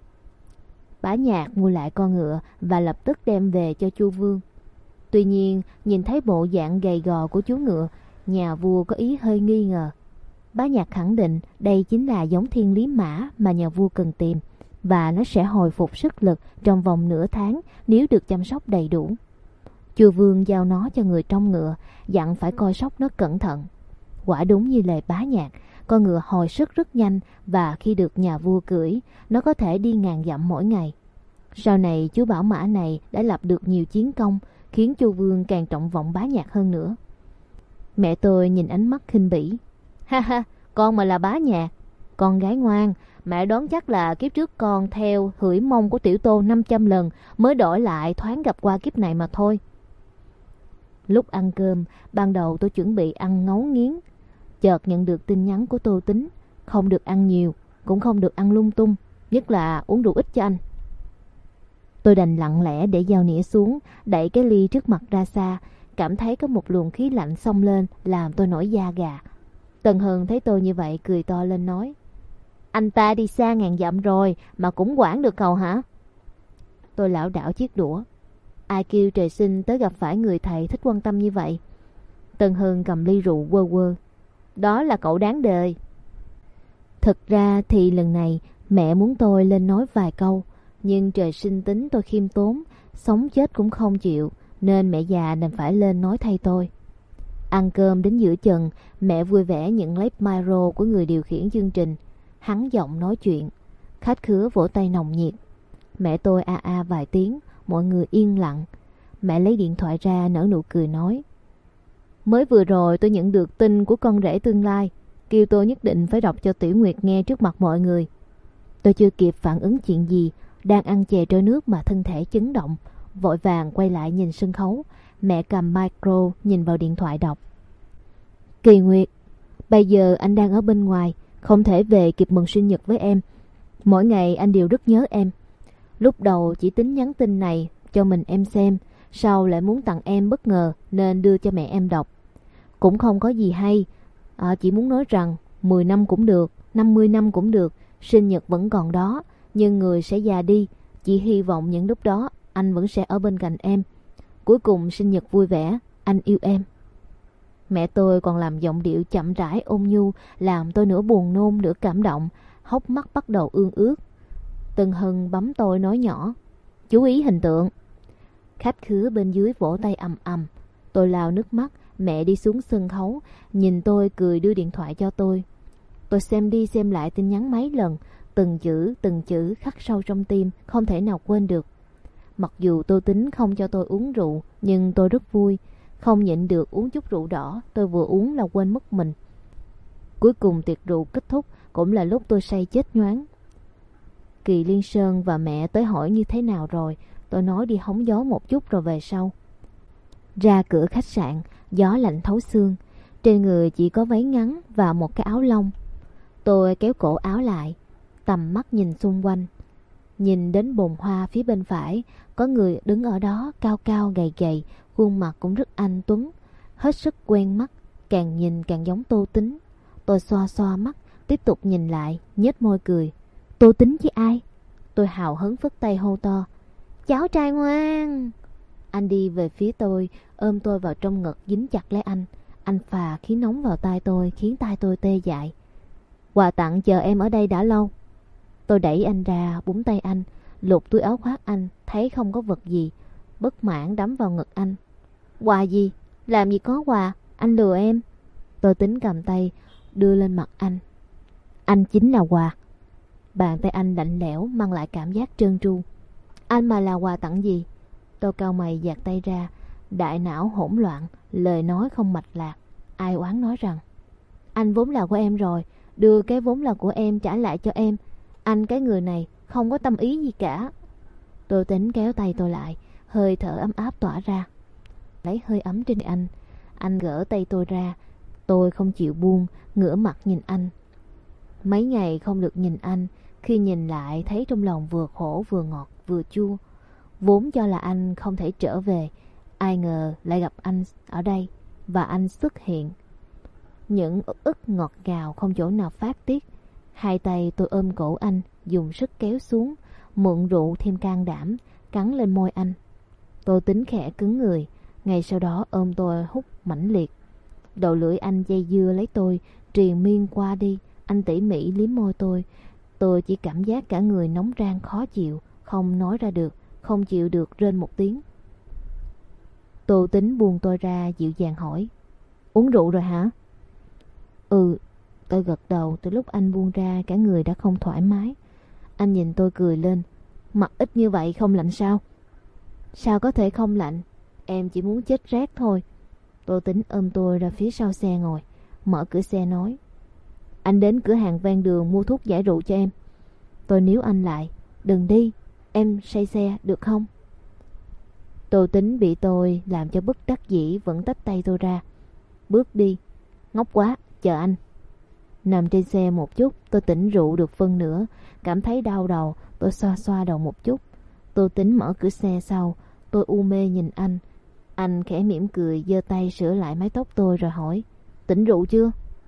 [SPEAKER 1] Bá Nhạc mua lại con ngựa và lập tức đem về cho Chu Vương. Tuy nhiên, nhìn thấy bộ dạng gầy gò của chú ngựa, nhà vua có ý hơi nghi ngờ. Bá Nhạc khẳng định đây chính là giống thiên lý mã mà nhà vua cần tìm, và nó sẽ hồi phục sức lực trong vòng nửa tháng nếu được chăm sóc đầy đủ. Chu Vương giao nó cho người trong ngựa, dặn phải coi sóc nó cẩn thận. Quả đúng như lời Bá Nhạc, con ngựa hồi sức rất nhanh, và khi được nhà vua cưỡi, nó có thể đi ngàn dặm mỗi ngày. Sau này chú bảo mã này đã lập được nhiều chiến công, khiến Chu Vương càng trọng vọng Bá Nhạc hơn nữa. Mẹ tôi nhìn ánh mắt khinh bỉ. Ha ha, con mà là Bá Nhạc, con gái ngoan, mẹ đoán chắc là kiếp trước con theo hửi mông của tiểu tô năm trăm lần mới đổi lại thoáng gặp qua kiếp này mà thôi. Lúc ăn cơm, ban đầu tôi chuẩn bị ăn ngấu nghiến, chợt nhận được tin nhắn của Tô Tính, không được ăn nhiều, cũng không được ăn lung tung, nhất là uống rượu ít cho anh. Tôi đành lặng lẽ để dao nĩa xuống, đẩy cái ly trước mặt ra xa, cảm thấy có một luồng khí lạnh xông lên làm tôi nổi da gà. Tần Hân thấy tôi như vậy cười to lên nói: Anh ta đi xa ngàn dặm rồi mà cũng quản được cậu hả? Tôi lảo đảo chiếc đũa. Ai kêu trời sinh tới gặp phải người thầy thích quan tâm như vậy? Tần Hân cầm ly rượu quơ quơ. Đó là cậu đáng đời. Thực ra thì lần này mẹ muốn tôi lên nói vài câu, nhưng trời sinh tính tôi khiêm tốn, sống chết cũng không chịu, nên mẹ già đành phải lên nói thay tôi. Ăn cơm đến giữa chừng, mẹ vui vẻ nhận lấy micro của người điều khiển chương trình, hắn giọng nói chuyện, khách khứa vỗ tay nồng nhiệt. Mẹ tôi a a vài tiếng, mọi người yên lặng. Mẹ lấy điện thoại ra nở nụ cười nói: Mới vừa rồi tôi nhận được tin của con rể tương lai, kêu tôi nhất định phải đọc cho Tiểu Nguyệt nghe trước mặt mọi người. Tôi chưa kịp phản ứng chuyện gì, đang ăn chè trôi nước mà thân thể chấn động, vội vàng quay lại nhìn sân khấu. Mẹ cầm micro nhìn vào điện thoại đọc: Kỳ Nguyệt, bây giờ anh đang ở bên ngoài, không thể về kịp mừng sinh nhật với em. Mỗi ngày anh đều rất nhớ em. Lúc đầu chỉ tính nhắn tin này cho mình em xem, sau lại muốn tặng em bất ngờ nên đưa cho mẹ em đọc. Cũng không có gì hay, à, chỉ muốn nói rằng mười năm cũng được, năm mươi năm cũng được, sinh nhật vẫn còn đó, nhưng người sẽ già đi. Chỉ hy vọng những lúc đó anh vẫn sẽ ở bên cạnh em. Cuối cùng sinh nhật vui vẻ, anh yêu em. Mẹ tôi còn làm giọng điệu chậm rãi ôn nhu, làm tôi nửa buồn nôn nửa cảm động, hốc mắt bắt đầu ương ướt. Tân Hân bấm tôi nói nhỏ: Chú ý hình tượng. Khách khứa bên dưới vỗ tay ầm ầm. Tôi lau nước mắt. Mẹ đi xuống sân khấu, nhìn tôi cười đưa điện thoại cho tôi. Tôi xem đi xem lại tin nhắn mấy lần, từng chữ từng chữ khắc sâu trong tim, không thể nào quên được. Mặc dù Tô Tính không cho tôi uống rượu, nhưng tôi rất vui. Không nhịn được uống chút rượu đỏ, tôi vừa uống là quên mất mình. Cuối cùng tiệc rượu kết thúc, cũng là lúc tôi say chết nhoáng. Kỳ Liên Sơn và mẹ tới hỏi như thế nào rồi, tôi nói đi hóng gió một chút rồi về sau. Ra cửa khách sạn, gió lạnh thấu xương, trên người chỉ có váy ngắn và một cái áo lông. Tôi kéo cổ áo lại, tầm mắt nhìn xung quanh. Nhìn đến bồn hoa phía bên phải, có người đứng ở đó cao cao gầy gầy, khuôn mặt cũng rất anh tuấn, hết sức quen mắt, càng nhìn càng giống Tô Tính. Tôi xoa xoa mắt, tiếp tục nhìn lại, nhếch môi cười. Tô Tính chứ ai? Tôi hào hứng phất tay hô to: Cháu trai ngoan! Anh đi về phía tôi, ôm tôi vào trong ngực dính chặt lấy anh. Anh phà khí nóng vào tai tôi, khiến tai tôi tê dại. Quà tặng chờ em ở đây đã lâu. Tôi đẩy anh ra, búng tay anh, lục túi áo khoác anh, thấy không có vật gì, bất mãn đấm vào ngực anh. Quà gì? Làm gì có quà? Anh lừa em. Tôi tính cầm tay đưa lên mặt anh. Anh chính là quà. Bàn tay anh lạnh lẽo mang lại cảm giác trơn tru. Anh mà là quà tặng gì? Tôi cau mày giạt tay ra, đại não hỗn loạn, lời nói không mạch lạc. Ai oán nói rằng: Anh vốn là của em rồi, đưa cái vốn là của em trả lại cho em. Anh cái người này không có tâm ý gì cả. Tô Tính kéo tay tôi lại, hơi thở ấm áp tỏa ra. Lấy hơi ấm trên anh, anh gỡ tay tôi ra. Tôi không chịu buông, ngửa mặt nhìn anh. Mấy ngày không được nhìn anh, khi nhìn lại thấy trong lòng vừa khổ vừa ngọt vừa chua. Vốn cho là anh không thể trở về, ai ngờ lại gặp anh ở đây và anh xuất hiện. Những ức ức ngọt ngào không chỗ nào phát tiết. Hai tay tôi ôm cổ anh, dùng sức kéo xuống, mượn rượu thêm can đảm, cắn lên môi anh. Tô Tính khẽ cứng người, ngay sau đó ôm tôi hút mãnh liệt. Đầu lưỡi anh dây dưa lấy tôi, triền miên qua đi. Anh tỉ mỉ liếm môi tôi. Tôi chỉ cảm giác cả người nóng rang khó chịu, không nói ra được, không chịu được rên một tiếng. Tô Tính buông tôi ra, dịu dàng hỏi: Uống rượu rồi hả? Ừ. Tôi gật đầu. Từ lúc anh buông ra, cả người đã không thoải mái. Anh nhìn tôi cười lên: Mặt ít như vậy không lạnh sao? Sao có thể không lạnh? Em chỉ muốn chết rét thôi. Tô Tính ôm tôi ra phía sau xe ngồi, mở cửa xe nói: Anh đến cửa hàng ven đường mua thuốc giải rượu cho em. Tôi níu anh lại: Đừng đi, em say xe được không? Tô Tính bị tôi làm cho bất đắc dĩ, vẫn tách tay tôi ra. Bước đi. Ngốc quá, chờ anh. Nằm trên xe một chút, tôi tỉnh rượu được phân nửa, cảm thấy đau đầu. Tôi xoa xoa đầu một chút. Tô Tính mở cửa xe sau. Tôi u mê nhìn anh. Anh khẽ mỉm cười, giơ tay sửa lại mái tóc tôi rồi hỏi: Tỉnh rượu chưa?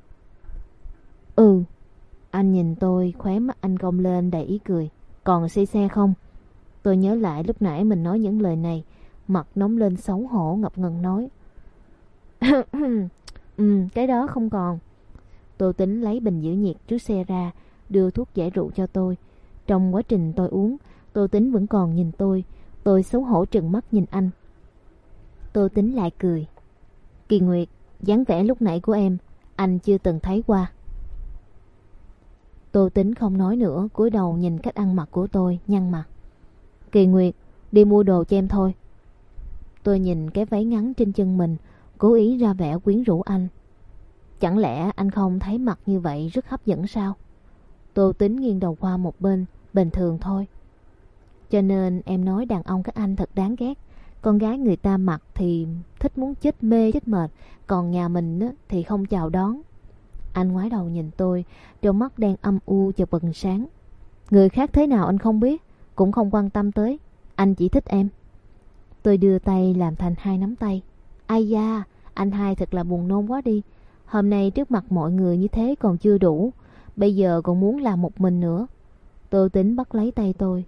[SPEAKER 1] Ừ. Anh nhìn tôi, khóe mắt anh cong lên đầy ý cười. Còn say xe không? Tôi nhớ lại lúc nãy mình nói những lời này, mặt nóng lên xấu hổ, ngập ngừng nói: Ừ, cái đó không còn. Tô Tính lấy bình giữ nhiệt trước xe ra, đưa thuốc giải rượu cho tôi. Trong quá trình tôi uống, Tô Tính vẫn còn nhìn tôi. Tôi xấu hổ trừng mắt nhìn anh. Tô Tính lại cười: Kỳ Nguyệt, dáng vẻ lúc nãy của em anh chưa từng thấy qua. Tô Tính không nói nữa, cúi đầu nhìn cách ăn mặc của tôi, nhăn mặt. Kỳ Nguyệt, đi mua đồ cho em thôi. Tôi nhìn cái váy ngắn trên chân mình, cố ý ra vẻ quyến rũ anh. Chẳng lẽ anh không thấy mặc như vậy rất hấp dẫn sao? Tô Tính nghiêng đầu qua một bên: Bình thường thôi. Cho nên em nói đàn ông các anh thật đáng ghét. Con gái người ta mặc thì thích muốn chết mê chết mệt, còn nhà mình thì không chào đón. Anh ngoái đầu nhìn tôi, đôi mắt đen âm u chợt bừng sáng. Người khác thế nào anh không biết, cũng không quan tâm tới. Anh chỉ thích em. Tôi đưa tay làm thành hai nắm tay. Ai da, anh hai thật là buồn nôn quá đi. Hôm nay trước mặt mọi người như thế còn chưa đủ, bây giờ còn muốn làm một mình nữa. Tô Tính bắt lấy tay tôi.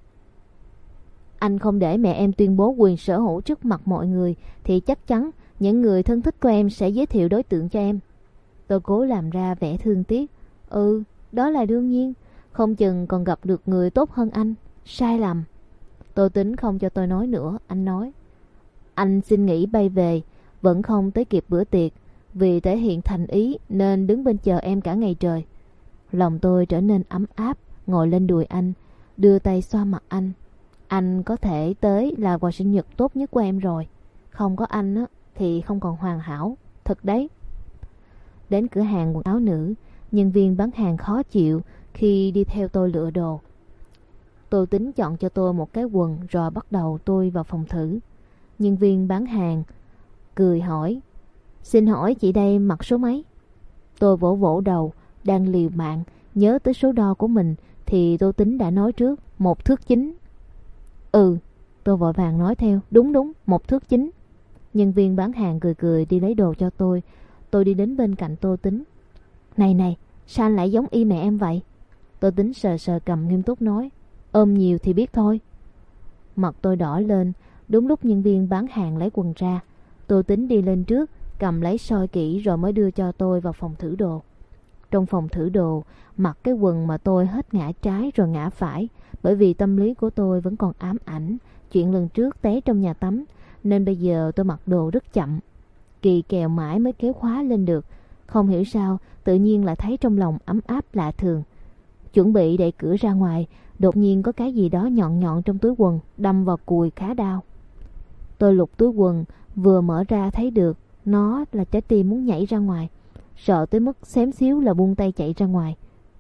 [SPEAKER 1] Anh không để mẹ em tuyên bố quyền sở hữu trước mặt mọi người thì chắc chắn những người thân thích của em sẽ giới thiệu đối tượng cho em. Tôi cố làm ra vẻ thương tiếc. Ừ, đó là đương nhiên. Không chừng còn gặp được người tốt hơn anh. Sai lầm. Tô Tính không cho tôi nói nữa. Anh nói: Anh xin nghỉ bay về, vẫn không tới kịp bữa tiệc. Vì thể hiện thành ý nên đứng bên chờ em cả ngày trời. Lòng tôi trở nên ấm áp, ngồi lên đùi anh, đưa tay xoa mặt anh. Anh có thể tới là quà sinh nhật tốt nhất của em rồi. Không có anh á, thì không còn hoàn hảo. Thật đấy. Đến cửa hàng quần áo nữ, nhân viên bán hàng khó chịu khi đi theo tôi lựa đồ. Tô Tính chọn cho tôi một cái quần rồi bắt đầu tôi vào phòng thử. Nhân viên bán hàng cười hỏi: Xin hỏi chị đây mặc số mấy? Tôi vỗ vỗ đầu, đang liều mạng nhớ tới số đo của mình thì Tô Tính đã nói trước: Một thước chín. Ừ, tôi vội vàng nói theo: Đúng đúng, một thước chín. Nhân viên bán hàng cười cười đi lấy đồ cho tôi. Tôi đi đến bên cạnh Tô Tính. Này này, sao anh lại giống y mẹ em vậy? Tô Tính sờ sờ cằm nghiêm túc nói: Ôm nhiều thì biết thôi. Mặt tôi đỏ lên. Đúng lúc nhân viên bán hàng lấy quần ra, Tô Tính đi lên trước, cầm lấy soi kỹ rồi mới đưa cho tôi vào phòng thử đồ. Trong phòng thử đồ, mặc cái quần mà tôi hết ngã trái rồi ngã phải, bởi vì tâm lý của tôi vẫn còn ám ảnh chuyện lần trước té trong nhà tắm, nên bây giờ tôi mặc đồ rất chậm. Kỳ kèo mãi mới kéo khóa lên được. Không hiểu sao tự nhiên lại thấy trong lòng ấm áp lạ thường. Chuẩn bị đẩy cửa ra ngoài, đột nhiên có cái gì đó nhọn nhọn trong túi quần đâm vào cùi khá đau. Tôi lục túi quần, vừa mở ra thấy được nó là trái tim muốn nhảy ra ngoài. Sợ tới mức xém xíu là buông tay chạy ra ngoài.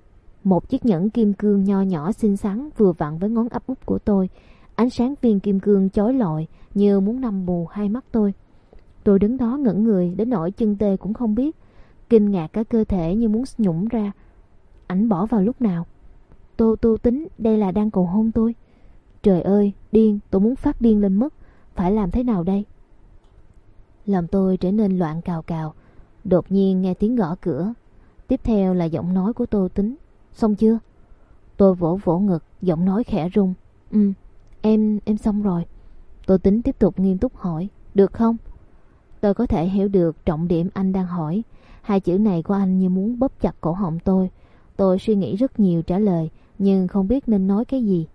[SPEAKER 1] một chiếc nhẫn kim cương nho nhỏ xinh xắn vừa vặn với ngón áp út của tôi. Ánh sáng viên kim cương chói lọi như muốn nằm mù hai mắt tôi. Tôi đứng đó ngẩn người đến nỗi chân tê cũng không biết, kinh ngạc cả cơ thể như muốn nhũng ra. Ảnh bỏ vào lúc nào? Tô Tô Tính đây là đang cầu hôn tôi. Trời ơi, điên, tôi muốn phát điên lên mất. Phải làm thế nào đây? Lòng tôi trở nên loạn cào cào. Đột nhiên nghe tiếng gõ cửa. Tiếp theo là giọng nói của Tô Tính. Xong chưa? Tôi vỗ vỗ ngực, giọng nói khẽ run. Ừ, em, em xong rồi. Tô Tính tiếp tục nghiêm túc hỏi. Được không? Tôi có thể hiểu được trọng điểm anh đang hỏi. Hai chữ này của anh như muốn bóp chặt cổ họng tôi. Tôi suy nghĩ rất nhiều trả lời, nhưng không biết nên nói cái gì.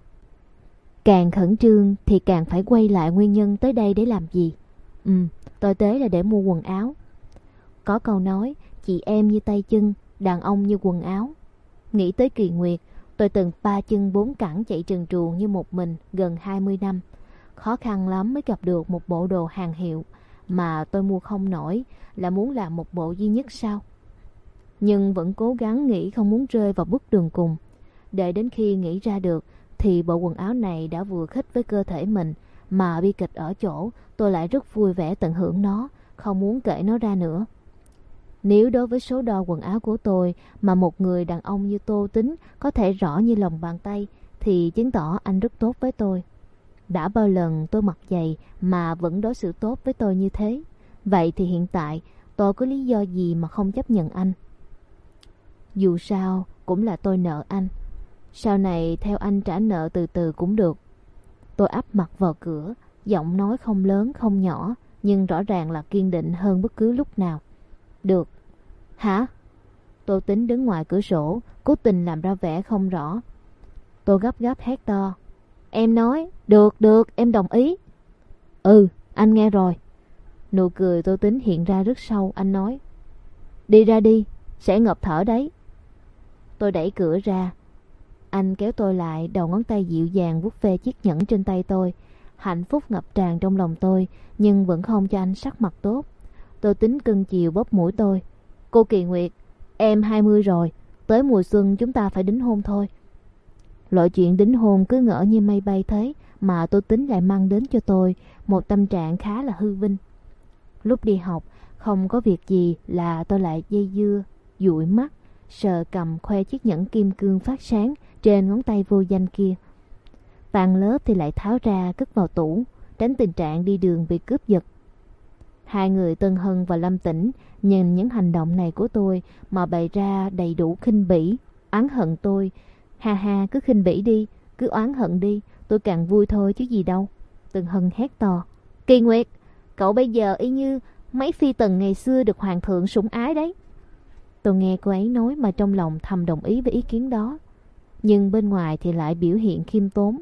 [SPEAKER 1] Càng khẩn trương thì càng phải quay lại nguyên nhân tới đây để làm gì. Ừ, tôi tới là để mua quần áo. Có câu nói, chị em như tay chân, đàn ông như quần áo. Nghĩ tới Kỳ Nguyệt, tôi từng ba chân bốn cẳng chạy trần truồng như một mình gần hai mươi năm. Khó khăn lắm mới gặp được một bộ đồ hàng hiệu mà tôi mua không nổi, là muốn làm một bộ duy nhất sao? Nhưng vẫn cố gắng nghĩ không muốn rơi vào bước đường cùng. Đợi đến khi nghĩ ra được thì bộ quần áo này đã vừa khít với cơ thể mình, mà bi kịch ở chỗ tôi lại rất vui vẻ tận hưởng nó, không muốn kể nó ra nữa. Nếu đối với số đo quần áo của tôi mà một người đàn ông như Tô Tính có thể rõ như lòng bàn tay, thì chứng tỏ anh rất tốt với tôi. Đã bao lần tôi mặc giày mà vẫn đối xử tốt với tôi như thế. Vậy thì hiện tại tôi có lý do gì mà không chấp nhận anh? Dù sao cũng là tôi nợ anh. Sau này theo anh trả nợ từ từ cũng được. Tôi áp mặt vào cửa, giọng nói không lớn không nhỏ, nhưng rõ ràng là kiên định hơn bất cứ lúc nào. Được. Hả? Tô Tính đứng ngoài cửa sổ, cố tình làm ra vẻ không rõ. Tôi gấp gáp hét to. Em nói, được, được, em đồng ý. Ừ, anh nghe rồi. Nụ cười Tô Tính hiện ra rất sâu, anh nói. Đi ra đi, sẽ ngập thở đấy. Tôi đẩy cửa ra. Anh kéo tôi lại, đầu ngón tay dịu dàng vuốt ve chiếc nhẫn trên tay tôi. Hạnh phúc ngập tràn trong lòng tôi, nhưng vẫn không cho anh sắc mặt tốt. Tô Tính cưng chiều bóp mũi tôi. Cô Kỳ Nguyệt, em hai mươi rồi, tới mùa xuân chúng ta phải đính hôn thôi. Loại chuyện đính hôn cứ ngỡ như mây bay thế mà Tô Tính lại mang đến cho tôi một tâm trạng khá là hư vinh. Lúc đi học, không có việc gì là tôi lại dây dưa, dụi mắt, sờ cầm khoe chiếc nhẫn kim cương phát sáng trên ngón tay vô danh kia. Tan lớp thì lại tháo ra cất vào tủ, tránh tình trạng đi đường bị cướp giật. Hai người Tân Hân và Lâm Tĩnh nhìn những hành động này của tôi mà bày ra đầy đủ khinh bỉ, oán hận tôi. Ha ha, cứ khinh bỉ đi, cứ oán hận đi, tôi càng vui thôi chứ gì đâu. Tân Hân hét to. Kỳ Nguyệt, cậu bây giờ y như mấy phi tần ngày xưa được hoàng thượng sủng ái đấy. Tôi nghe cô ấy nói mà trong lòng thầm đồng ý với ý kiến đó, nhưng bên ngoài thì lại biểu hiện khiêm tốn.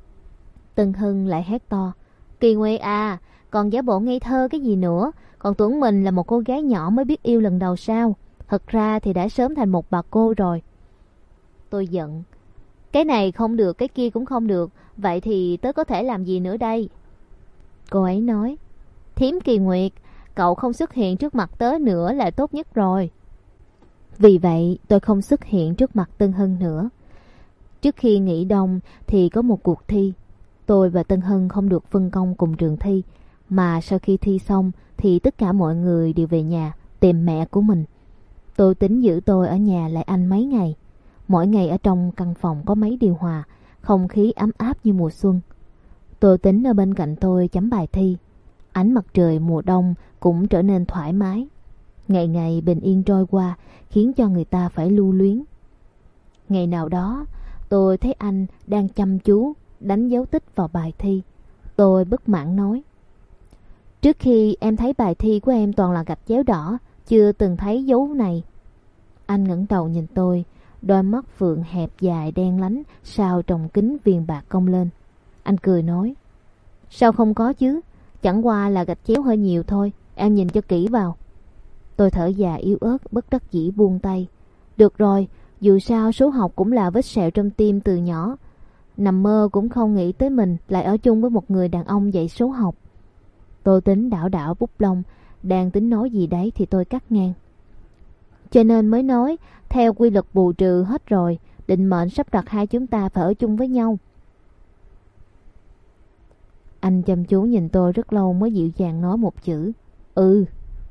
[SPEAKER 1] Tân Hân lại hét to. Kỳ Nguyệt à, còn giả bộ ngây thơ cái gì nữa, còn tưởng mình là một cô gái nhỏ mới biết yêu lần đầu sao? Thật ra thì đã sớm thành một bà cô rồi. Tôi giận. Cái này không được, cái kia cũng không được, vậy thì tớ có thể làm gì nữa đây? Cô ấy nói. Thím Kỳ Nguyệt, cậu không xuất hiện trước mặt tớ nữa là tốt nhất rồi. Vì vậy tôi không xuất hiện trước mặt Tân Hân nữa. Trước khi nghỉ đông thì có một cuộc thi. Tôi và Tân Hân không được phân công cùng trường thi, mà sau khi thi xong thì tất cả mọi người đều về nhà tìm mẹ của mình. Tôi tính giữ tôi ở nhà lại anh mấy ngày. Mỗi ngày ở trong căn phòng có máy điều hòa, không khí ấm áp như mùa xuân. Tôi tính ở bên cạnh tôi chấm bài thi. Ánh mặt trời mùa đông cũng trở nên thoải mái. Ngày ngày bình yên trôi qua khiến cho người ta phải lưu luyến. Ngày nào đó tôi thấy anh đang chăm chú đánh dấu tích vào bài thi. Tôi bất mãn nói. Trước khi em thấy bài thi của em toàn là gạch chéo đỏ, chưa từng thấy dấu này. Anh ngẩng đầu nhìn tôi, đôi mắt phượng hẹp dài đen lánh sau tròng kính viền bạc cong lên. Anh cười nói. Sao không có chứ, chẳng qua là gạch chéo hơi nhiều thôi, em nhìn cho kỹ vào. Tôi thở dài yếu ớt bất đắc dĩ buông tay. Được rồi, dù sao số học cũng là vết sẹo trong tim từ nhỏ. Nằm mơ cũng không nghĩ tới mình lại ở chung với một người đàn ông dạy số học. Tôi tính đảo đảo bút lông, đang tính nói gì đấy thì tôi cắt ngang. Cho nên mới nói, theo quy luật bù trừ hết rồi, định mệnh sắp đặt hai chúng ta phải ở chung với nhau. Anh chăm chú nhìn tôi rất lâu mới dịu dàng nói một chữ: Ừ.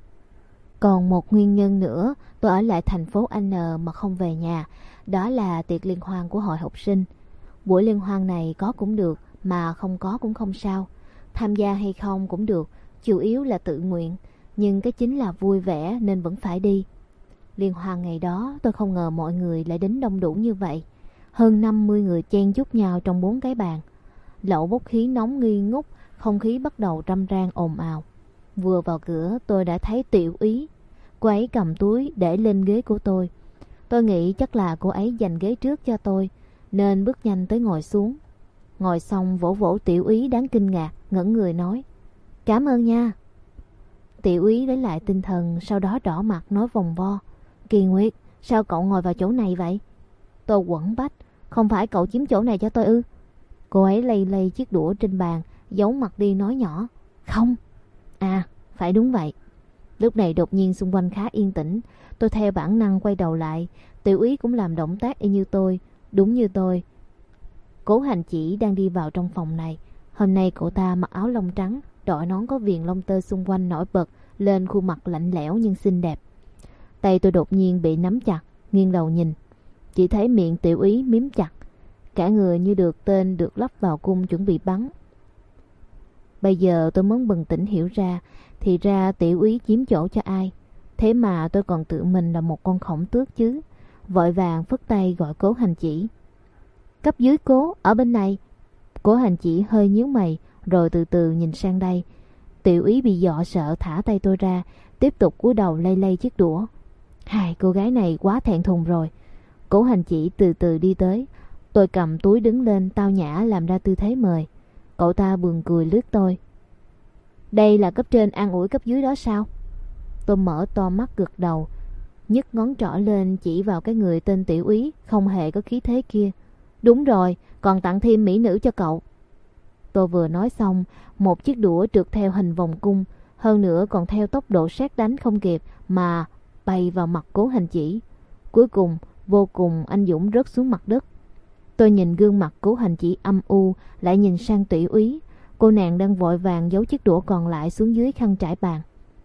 [SPEAKER 1] Còn một nguyên nhân nữa tôi ở lại thành phố N mà không về nhà, đó là tiệc liên hoan của hội học sinh. Buổi liên hoan này có cũng được, mà không có cũng không sao. Tham gia hay không cũng được, chủ yếu là tự nguyện. Nhưng cái chính là vui vẻ nên vẫn phải đi. Liên hoan ngày đó tôi không ngờ mọi người lại đến đông đủ như vậy. Hơn năm mươi người chen chúc nhau trong bốn cái bàn. Lẩu bốc khí nóng nghi ngút, không khí bắt đầu râm ran ồn ào. Vừa vào cửa tôi đã thấy Tiểu Úy. Cô ấy cầm túi để lên ghế của tôi. Tôi nghĩ chắc là cô ấy dành ghế trước cho tôi, nên bước nhanh tới ngồi xuống. Ngồi xong vỗ vỗ Tiểu Úy đáng kinh ngạc, ngẩng người nói: Cảm ơn nha. Tiểu Úy lấy lại tinh thần, sau đó đỏ mặt nói vòng vo: Kỳ Nguyệt, sao cậu ngồi vào chỗ này vậy? Tôi quẫn bách: Không phải cậu chiếm chỗ này cho tôi ư? Cô ấy lay lay chiếc đũa trên bàn, giấu mặt đi nói nhỏ: Không. À, phải đúng vậy. Lúc này đột nhiên xung quanh khá yên tĩnh. Tôi theo bản năng quay đầu lại. Tiểu Úy cũng làm động tác y như tôi. Đúng như tôi, Cố Hành Chỉ đang đi vào trong phòng này. Hôm nay cậu ta mặc áo lông trắng, đội nón có viền lông tơ xung quanh nổi bật lên khuôn mặt lạnh lẽo nhưng xinh đẹp. Tay tôi đột nhiên bị nắm chặt, nghiêng đầu nhìn, chỉ thấy miệng Tiểu Úy mím chặt, cả người như được tên được lắp vào cung chuẩn bị bắn. Bây giờ tôi mới bừng tỉnh hiểu ra, thì ra Tiểu Úy chiếm chỗ cho ai. Thế mà tôi còn tự mình là một con khổng tước chứ. Vội vàng phất tay gọi Cố Hành Chỉ: Cấp dưới Cố, ở bên này. Cố Hành Chỉ hơi nhíu mày, rồi từ từ nhìn sang đây. Tiểu Úy bị dọa sợ thả tay tôi ra, tiếp tục cúi đầu lay lay chiếc đũa. Hai cô gái này quá thẹn thùng rồi. Cố Hành Chỉ từ từ đi tới. Tôi cầm túi đứng lên, tao nhã làm ra tư thế mời. Cậu ta buồn cười lướt tôi: Đây là cấp trên an ủi cấp dưới đó sao? Tôi mở to mắt gật đầu, nhấc ngón trỏ lên chỉ vào cái người tên Tiểu Úy không hề có khí thế kia. Đúng rồi, còn tặng thêm mỹ nữ cho cậu. Tôi vừa nói xong, một chiếc đũa trượt theo hình vòng cung, hơn nữa còn theo tốc độ sét đánh không kịp mà bay vào mặt Cố Hành Chỉ. Cuối cùng vô cùng anh dũng rớt xuống mặt đất. Tôi nhìn gương mặt Cố Hành Chỉ âm u, lại nhìn sang Tiểu Úy. Cô nàng đang vội vàng giấu chiếc đũa còn lại xuống dưới khăn trải bàn.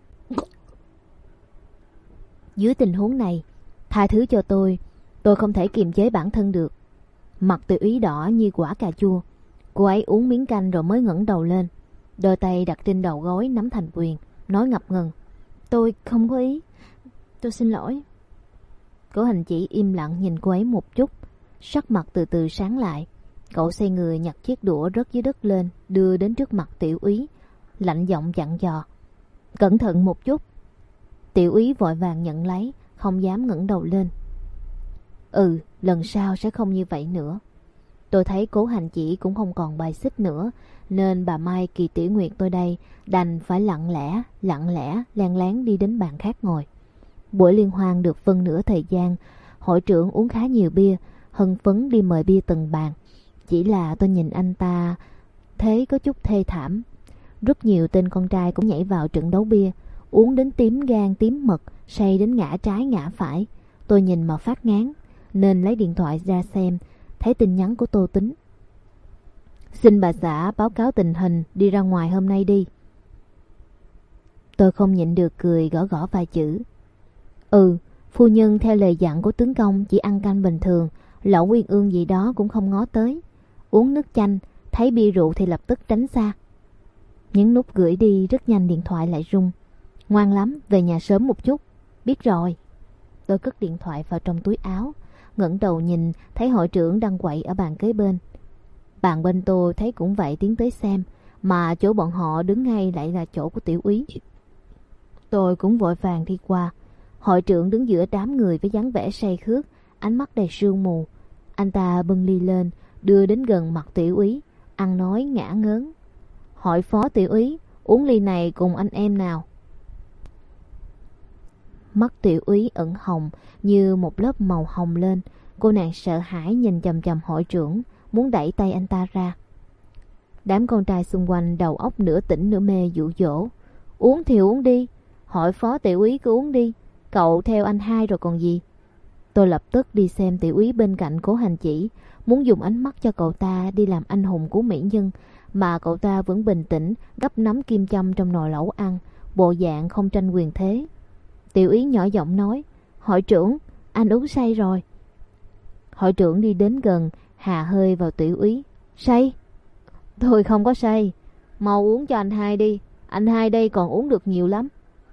[SPEAKER 1] Dưới tình huống này, tha thứ cho tôi, tôi không thể kiềm chế bản thân được. Mặt Tiểu Úy đỏ như quả cà chua. Cô ấy uống miếng canh rồi mới ngẩng đầu lên, đôi tay đặt trên đầu gối nắm thành quyền, nói ngập ngừng: Tôi không có ý, tôi xin lỗi. Cố Hành Chỉ im lặng nhìn cô ấy một chút, sắc mặt từ từ sáng lại. Cậu xoay người nhặt chiếc đũa rớt dưới đất lên, đưa đến trước mặt Tiểu Úy, lạnh giọng dặn dò: Cẩn thận một chút. Tiểu Úy vội vàng nhận lấy, không dám ngẩng đầu lên. Ừ, lần sau sẽ không như vậy nữa. Tôi thấy Cố Hành Chỉ cũng không còn bài xích nữa, nên bà Mai Kỳ Tiểu Nguyệt tôi đây đành phải lặng lẽ, lặng lẽ, len lén đi đến bàn khác ngồi. Buổi liên hoan được phân nửa thời gian, hội trưởng uống khá nhiều bia, hân phấn đi mời bia từng bàn. Chỉ là tôi nhìn anh ta thấy có chút thê thảm. Rất nhiều tên con trai cũng nhảy vào trận đấu bia, uống đến tím gan tím mật, say đến ngã trái ngã phải. Tôi nhìn mà phát ngán, nên lấy điện thoại ra xem, thấy tin nhắn của Tô Tính: Xin bà xã báo cáo tình hình, đi ra ngoài hôm nay đi. Tôi không nhịn được cười, gõ gõ vài chữ. Ừ, phu nhân theo lời dặn của tướng công chỉ ăn canh bình thường, lẩu uyên ương gì đó cũng không ngó tới. Uống nước chanh, thấy bia rượu thì lập tức tránh xa. Nhấn nút gửi đi, rất nhanh điện thoại lại rung. Ngoan lắm, về nhà sớm một chút. Biết rồi. Tôi cất điện thoại vào trong túi áo, ngẩng đầu nhìn thấy hội trưởng đang quậy ở bàn kế bên. Bàn bên tôi thấy cũng vậy, tiến tới xem, mà chỗ bọn họ đứng ngay lại là chỗ của Tiểu Úy. Tôi cũng vội vàng đi qua. Hội trưởng đứng giữa đám người với dáng vẻ say khướt, ánh mắt đầy sương mù. Anh ta bưng ly lên, đưa đến gần mặt Tiểu Úy, ăn nói ngả ngớn: Hội phó Tiểu Úy, uống ly này cùng anh em nào. Mắt Tiểu Úy ửng hồng như một lớp màu hồng lên. Cô nàng sợ hãi nhìn chằm chằm hội trưởng, muốn đẩy tay anh ta ra. Đám con trai xung quanh đầu óc nửa tỉnh nửa mê dụ dỗ: Uống thì uống đi, hội phó Tiểu Úy cứ uống đi, Cậu theo anh hai rồi còn gì. Tôi lập tức đi xem tiểu úy bên cạnh Cố Hành Chỉ, muốn dùng ánh mắt cho cậu ta đi làm anh hùng của mỹ nhân, mà cậu ta vẫn bình tĩnh gắp nắm kim châm trong nồi lẩu ăn, bộ dạng không tranh quyền thế. Tiểu úy nhỏ giọng nói: "Hội trưởng, anh uống say rồi." Hội trưởng đi đến gần, hà hơi vào tiểu úy: "Say? Tôi không có say. Mau uống cho anh hai đi, anh hai đây còn uống được nhiều lắm."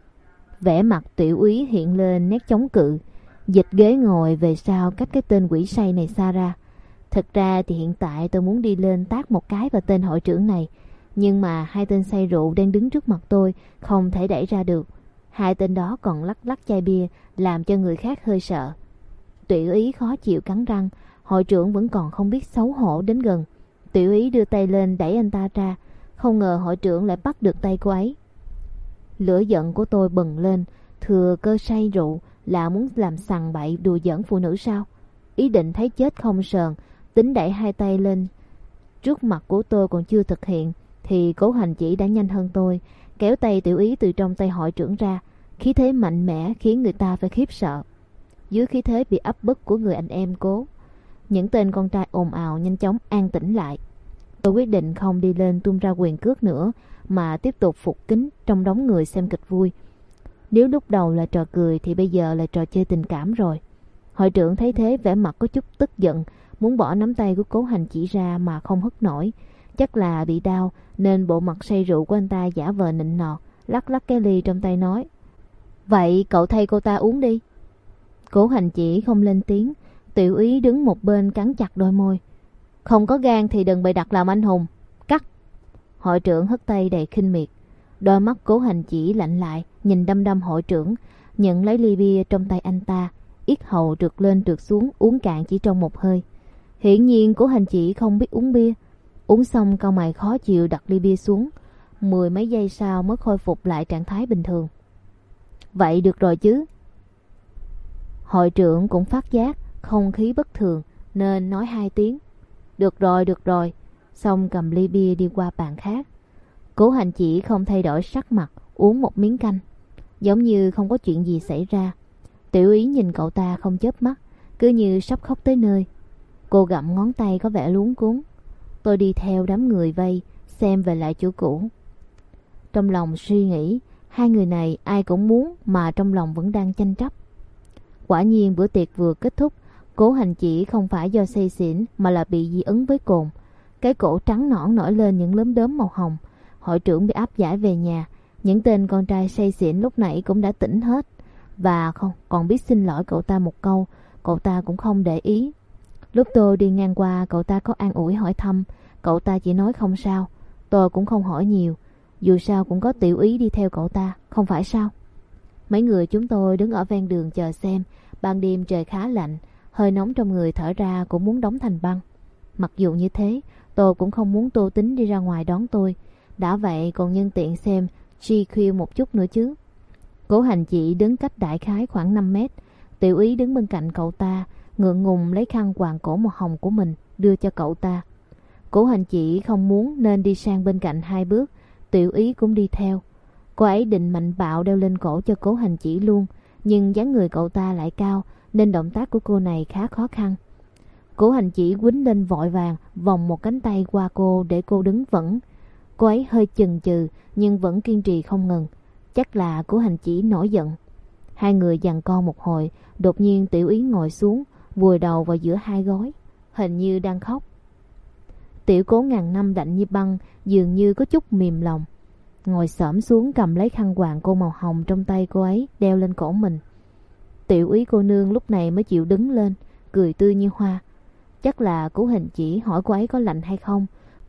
[SPEAKER 1] Vẻ mặt tiểu úy hiện lên nét chống cự, dịch ghế ngồi về sau cách cái tên quỷ say này xa ra. Thực ra thì hiện tại tôi muốn đi lên tát một cái vào tên hội trưởng này, nhưng mà hai tên say rượu đang đứng trước mặt tôi, không thể đẩy ra được. Hai tên đó còn lắc lắc chai bia, làm cho người khác hơi sợ. Tiểu úy khó chịu cắn răng, hội trưởng vẫn còn không biết xấu hổ đến gần. Tiểu úy đưa tay lên đẩy anh ta ra, không ngờ hội trưởng lại bắt được tay cô ấy. Lửa giận của tôi bừng lên, thừa cơ say rượu là muốn làm sằng bậy đùa giỡn phụ nữ sao? Ý định thấy chết không sờn, tính đẩy hai tay lên trước mặt của tôi còn chưa thực hiện thì Cố Hành Chỉ đã nhanh hơn tôi, kéo tay tiểu úy từ trong tay hội trưởng ra, khí thế mạnh mẽ khiến người ta phải khiếp sợ. Dưới khí thế bị áp bức của người anh em Cố, những tên con trai ồn ào nhanh chóng an tĩnh lại. Tôi quyết định không đi lên tung ra quyền cước nữa, mà tiếp tục phục kính trong đống người xem kịch vui. Nếu lúc đầu là trò cười thì bây giờ là trò chơi tình cảm rồi. Hội trưởng thấy thế vẻ mặt có chút tức giận, muốn bỏ nắm tay của Cố Hành Chỉ ra mà không hất nổi. Chắc là bị đau nên bộ mặt say rượu của anh ta giả vờ nịnh nọt, lắc lắc cái ly trong tay nói: "Vậy cậu thay cô ta uống đi." Cố Hành Chỉ không lên tiếng. Tiểu úy đứng một bên cắn chặt đôi môi: "Không có gan thì đừng bày đặt làm anh hùng, cắt." Hội trưởng hất tay đầy khinh miệt. Đôi mắt Cố Hành Chỉ lạnh lại, nhìn đăm đăm hội trưởng, nhận lấy ly bia trong tay anh ta, yết hầu trượt lên trượt xuống, uống cạn chỉ trong một hơi. Hiển nhiên Cố Hành Chỉ không biết uống bia. Uống xong cau mày khó chịu đặt ly bia xuống, mười mấy giây sau mới khôi phục lại trạng thái bình thường. "Vậy được rồi chứ?" Hội trưởng cũng phát giác không khí bất thường nên nói hai tiếng: "Được rồi, được rồi." Xong cầm ly bia đi qua bàn khác. Cố Hành Chỉ không thay đổi sắc mặt, uống một miếng canh, giống như không có chuyện gì xảy ra. Tiểu úy nhìn cậu ta không chớp mắt, cứ như sắp khóc tới nơi. Cô gặm ngón tay có vẻ luống cuống. Tôi đi theo đám người vây, xem về lại chỗ cũ. Trong lòng suy nghĩ, hai người này ai cũng muốn mà trong lòng vẫn đang tranh chấp. Quả nhiên bữa tiệc vừa kết thúc, Cố Hành Chỉ không phải do say xỉn mà là bị dị ứng với cồn. Cái cổ trắng nõn nổi lên những lốm đốm màu hồng. Hội trưởng bị áp giải về nhà. Những tên con trai say xỉn lúc nãy cũng đã tỉnh hết, và không còn biết xin lỗi cậu ta một câu, cậu ta cũng không để ý. Lúc tôi đi ngang qua, cậu ta có an ủi hỏi thăm, cậu ta chỉ nói không sao. Tôi cũng không hỏi nhiều, dù sao cũng có tiểu úy đi theo cậu ta, không phải sao? Mấy người chúng tôi đứng ở ven đường chờ xem. Ban đêm trời khá lạnh, hơi nóng trong người thở ra cũng muốn đóng thành băng. Mặc dù như thế, tôi cũng không muốn Tô Tính đi ra ngoài đón tôi. Đã vậy còn nhân tiện xem G Q một chút nữa chứ. Cố Hành Chỉ đứng cách đại khái khoảng năm mét. Tiểu úy đứng bên cạnh cậu ta, ngượng ngùng lấy khăn quàng cổ màu hồng của mình đưa cho cậu ta. Cố Hành Chỉ không muốn nên đi sang bên cạnh hai bước. Tiểu úy cũng đi theo. Cô ấy định mạnh bạo đeo lên cổ cho Cố Hành Chỉ luôn, nhưng dáng người cậu ta lại cao nên động tác của cô này khá khó khăn. Cố Hành Chỉ quýnh lên vội vàng, vòng một cánh tay qua cô để cô đứng vững. Cô ấy hơi chần chừ nhưng vẫn kiên trì không ngừng. Chắc là Cố Hành Chỉ nổi giận. Hai người giằng co một hồi, đột nhiên tiểu úy ngồi xuống, vùi đầu vào giữa hai gối, hình như đang khóc. Tiểu Cố ngàn năm lạnh như băng, dường như có chút mềm lòng, ngồi xổm xuống cầm lấy khăn quàng cô màu hồng trong tay cô ấy đeo lên cổ mình. Tiểu úy cô nương lúc này mới chịu đứng lên, cười tươi như hoa. Chắc là Cố Hành Chỉ hỏi cô ấy có lạnh hay không.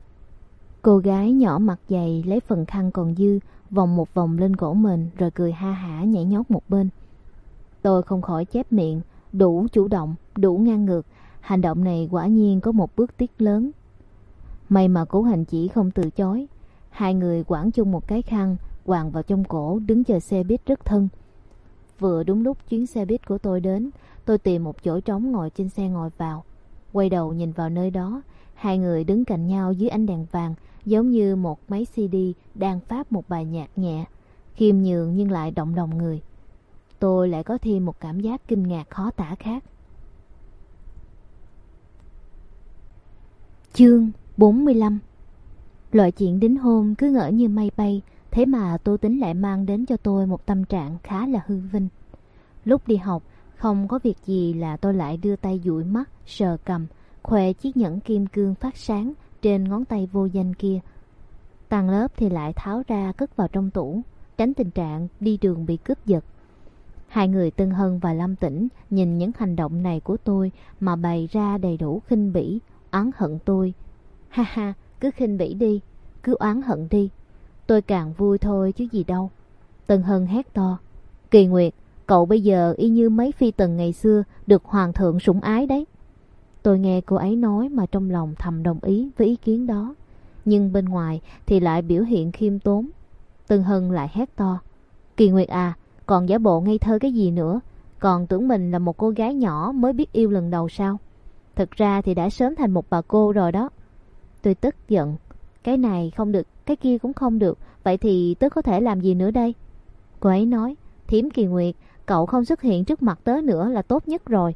[SPEAKER 1] Cô gái nhỏ mặt dày lấy phần khăn còn dư vòng một vòng lên cổ mình, rồi cười ha hả nhảy nhót một bên. Tôi không khỏi chép miệng, đủ chủ động, đủ ngang ngược. Hành động này quả nhiên có một bước tiến lớn. May mà Cố Hành Chỉ không từ chối. Hai người quảng chung một cái khăn quàng vào trong cổ, đứng chờ xe buýt rất thân. Vừa đúng lúc chuyến xe buýt của tôi đến, tôi tìm một chỗ trống ngồi trên xe ngồi vào. Quay đầu nhìn vào nơi đó, hai người đứng cạnh nhau dưới ánh đèn vàng, giống như một máy xê đê đang phát một bài nhạc nhẹ, khiêm nhường nhưng lại động lòng người. tôi lại có thêm một cảm giác kinh ngạc khó tả khác. Chương bốn mươi lăm. Loại chuyện đính hôn cứ ngỡ như mây bay, thế mà Tô Tính lại mang đến cho tôi một tâm trạng khá là hư vinh. Lúc đi học, không có việc gì là tôi lại đưa tay dụi mắt, sờ cầm, khoe chiếc nhẫn kim cương phát sáng trên ngón tay vô danh kia. Tan lớp thì lại tháo ra cất vào trong tủ, tránh tình trạng đi đường bị cướp giật. Hai người Tân Hân và Lâm Tĩnh nhìn những hành động này của tôi mà bày ra đầy đủ khinh bỉ, oán hận tôi. Ha ha, cứ khinh bỉ đi, cứ oán hận đi, tôi càng vui thôi chứ gì đâu. Tân Hân hét to: Kỳ Nguyệt, cậu bây giờ y như mấy phi tần ngày xưa được hoàng thượng sủng ái đấy. Tôi nghe cô ấy nói mà trong lòng thầm đồng ý với ý kiến đó, nhưng bên ngoài thì lại biểu hiện khiêm tốn. Tân Hân lại hét to: Kỳ Nguyệt à, còn giả bộ ngây thơ cái gì nữa, còn tưởng mình là một cô gái nhỏ mới biết yêu lần đầu sao? Thực ra thì đã sớm thành một bà cô rồi đó. Tôi tức giận: Cái này không được, cái kia cũng không được, vậy thì tớ có thể làm gì nữa đây? Cô ấy nói: Thím Kỳ Nguyệt, cậu không xuất hiện trước mặt tớ nữa là tốt nhất rồi.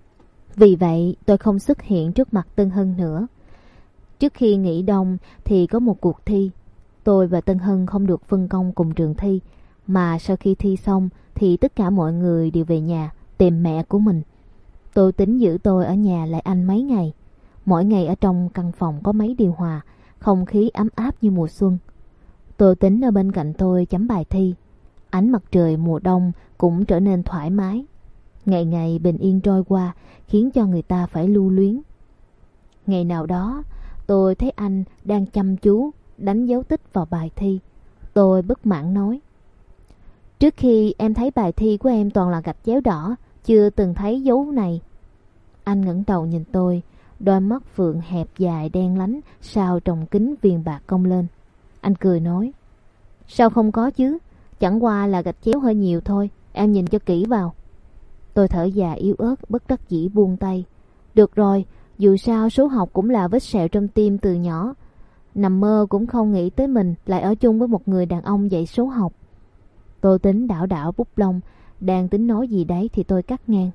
[SPEAKER 1] Vì vậy tôi không xuất hiện trước mặt Tân Hân nữa. Trước khi nghỉ đông thì có một cuộc thi. Tôi và Tân Hân không được phân công cùng trường thi, mà sau khi thi xong thì tất cả mọi người đều về nhà tìm mẹ của mình. Tôi tính giữ tôi ở nhà lại anh mấy ngày. Mỗi ngày ở trong căn phòng có máy điều hòa, không khí ấm áp như mùa xuân. Tôi tính ở bên cạnh tôi chấm bài thi. Ánh mặt trời mùa đông cũng trở nên thoải mái. Ngày ngày bình yên trôi qua khiến cho người ta phải lưu luyến. Ngày nào đó tôi thấy anh đang chăm chú đánh dấu tích vào bài thi. Tôi bất mãn nói: Trước khi em thấy bài thi của em toàn là gạch chéo đỏ, chưa từng thấy dấu này. Anh ngẩng đầu nhìn tôi, đôi mắt phượng hẹp dài đen lánh sau tròng kính viền bạc cong lên. Anh cười nói: Sao không có chứ, chẳng qua là gạch chéo hơi nhiều thôi, em nhìn cho kỹ vào. Tôi thở dài yếu ớt bất đắc dĩ buông tay. Được rồi, dù sao số học cũng là vết sẹo trong tim từ nhỏ. Nằm mơ cũng không nghĩ tới mình lại ở chung với một người đàn ông dạy số học. Tôi tính đảo đảo bút lông, đang tính nói gì đấy thì tôi cắt ngang.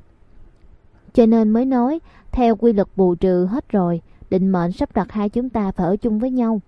[SPEAKER 1] Cho nên mới nói, theo quy luật bù trừ hết rồi, định mệnh sắp đặt hai chúng ta phải ở chung với nhau.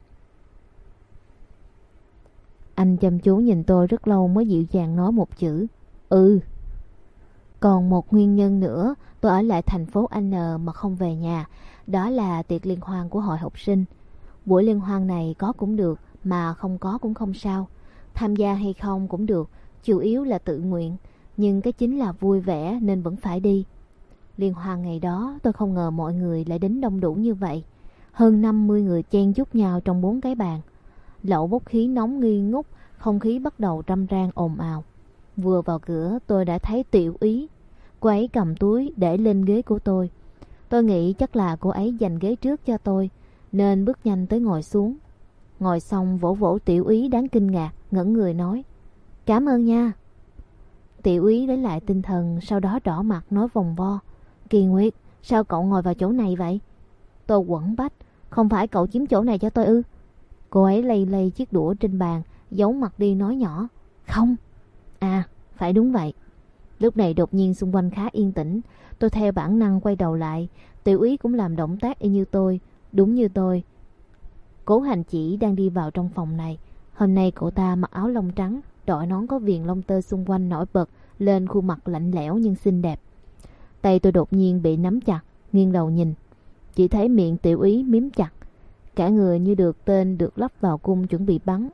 [SPEAKER 1] Anh chăm chú nhìn tôi rất lâu mới dịu dàng nói một chữ: Ừ. Còn một nguyên nhân nữa tôi ở lại thành phố N mà không về nhà, đó là tiệc liên hoan của hội học sinh. Buổi liên hoan này có cũng được, mà không có cũng không sao. Tham gia hay không cũng được, chủ yếu là tự nguyện, nhưng cái chính là vui vẻ nên vẫn phải đi. Liên hoan ngày đó tôi không ngờ mọi người lại đến đông đủ như vậy. Hơn năm mươi người chen chúc nhau trong bốn cái bàn. Lẩu bốc khí nóng nghi ngút, không khí bắt đầu râm ran ồn ào. Vừa vào cửa tôi đã thấy Tiểu Úy. Cô ấy cầm túi để lên ghế của tôi. Tôi nghĩ chắc là cô ấy dành ghế trước cho tôi, nên bước nhanh tới ngồi xuống. Ngồi xong vỗ vỗ Tiểu Úy đáng kinh ngạc, ngẩng người nói: Cảm ơn nha. Tiểu Úy lấy lại tinh thần, sau đó đỏ mặt nói vòng vo: Kỳ Nguyệt, sao cậu ngồi vào chỗ này vậy? Tôi quẫn bách: Không phải cậu chiếm chỗ này cho tôi ư? Cô ấy lay lay chiếc đũa trên bàn, giấu mặt đi nói nhỏ: Không. À, phải đúng vậy. Lúc này đột nhiên xung quanh khá yên tĩnh. Tôi theo bản năng quay đầu lại. Tiểu Úy cũng làm động tác y như tôi. Đúng như tôi, Cố Hành Chỉ đang đi vào trong phòng này. Hôm nay cậu ta mặc áo lông trắng, đội nón có viền lông tơ xung quanh nổi bật lên khuôn mặt lạnh lẽo nhưng xinh đẹp. Tay tôi đột nhiên bị nắm chặt, nghiêng đầu nhìn, chỉ thấy miệng Tiểu Úy mím chặt, cả người như được tên được lắp vào cung chuẩn bị bắn.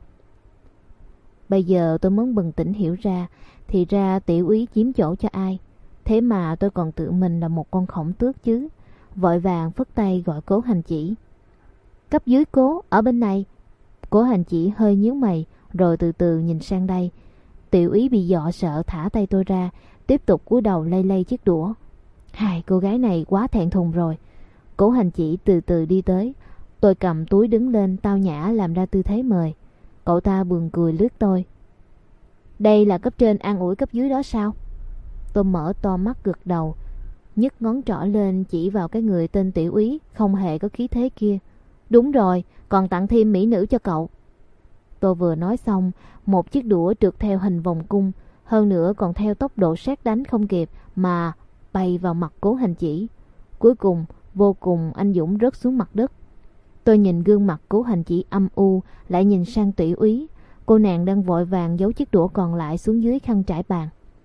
[SPEAKER 1] Bây giờ tôi mới bừng tỉnh hiểu ra, thì ra Tiểu Úy chiếm chỗ cho ai. Thế mà tôi còn tự mình là một con khổng tước chứ. Vội vàng phất tay gọi Cố Hành Chỉ. Cấp dưới Cố, ở bên này. Cố Hành Chỉ hơi nhíu mày, rồi từ từ nhìn sang đây. Tiểu Úy bị dọa sợ thả tay tôi ra, tiếp tục cúi đầu lay lay chiếc đũa. Hai cô gái này quá thẹn thùng rồi. Cố Hành Chỉ từ từ đi tới. Tôi cầm túi đứng lên tao nhã làm ra tư thế mời. Cậu ta buồn cười lướt tôi. Đây là cấp trên an ủi cấp dưới đó sao? Tôi mở to mắt gật đầu, nhấc ngón trỏ lên chỉ vào cái người tên Tiểu Úy không hề có khí thế kia. Đúng rồi, còn tặng thêm mỹ nữ cho cậu. Tôi vừa nói xong, một chiếc đũa trượt theo hình vòng cung, hơn nữa còn theo tốc độ sét đánh không kịp mà bay vào mặt Cố Hành Chỉ. Cuối cùng vô cùng anh dũng rớt xuống mặt đất. Tôi nhìn gương mặt Cố Hành Chỉ âm u, lại nhìn sang Tiểu úy. Cô nàng đang vội vàng giấu chiếc đũa còn lại xuống dưới khăn trải bàn.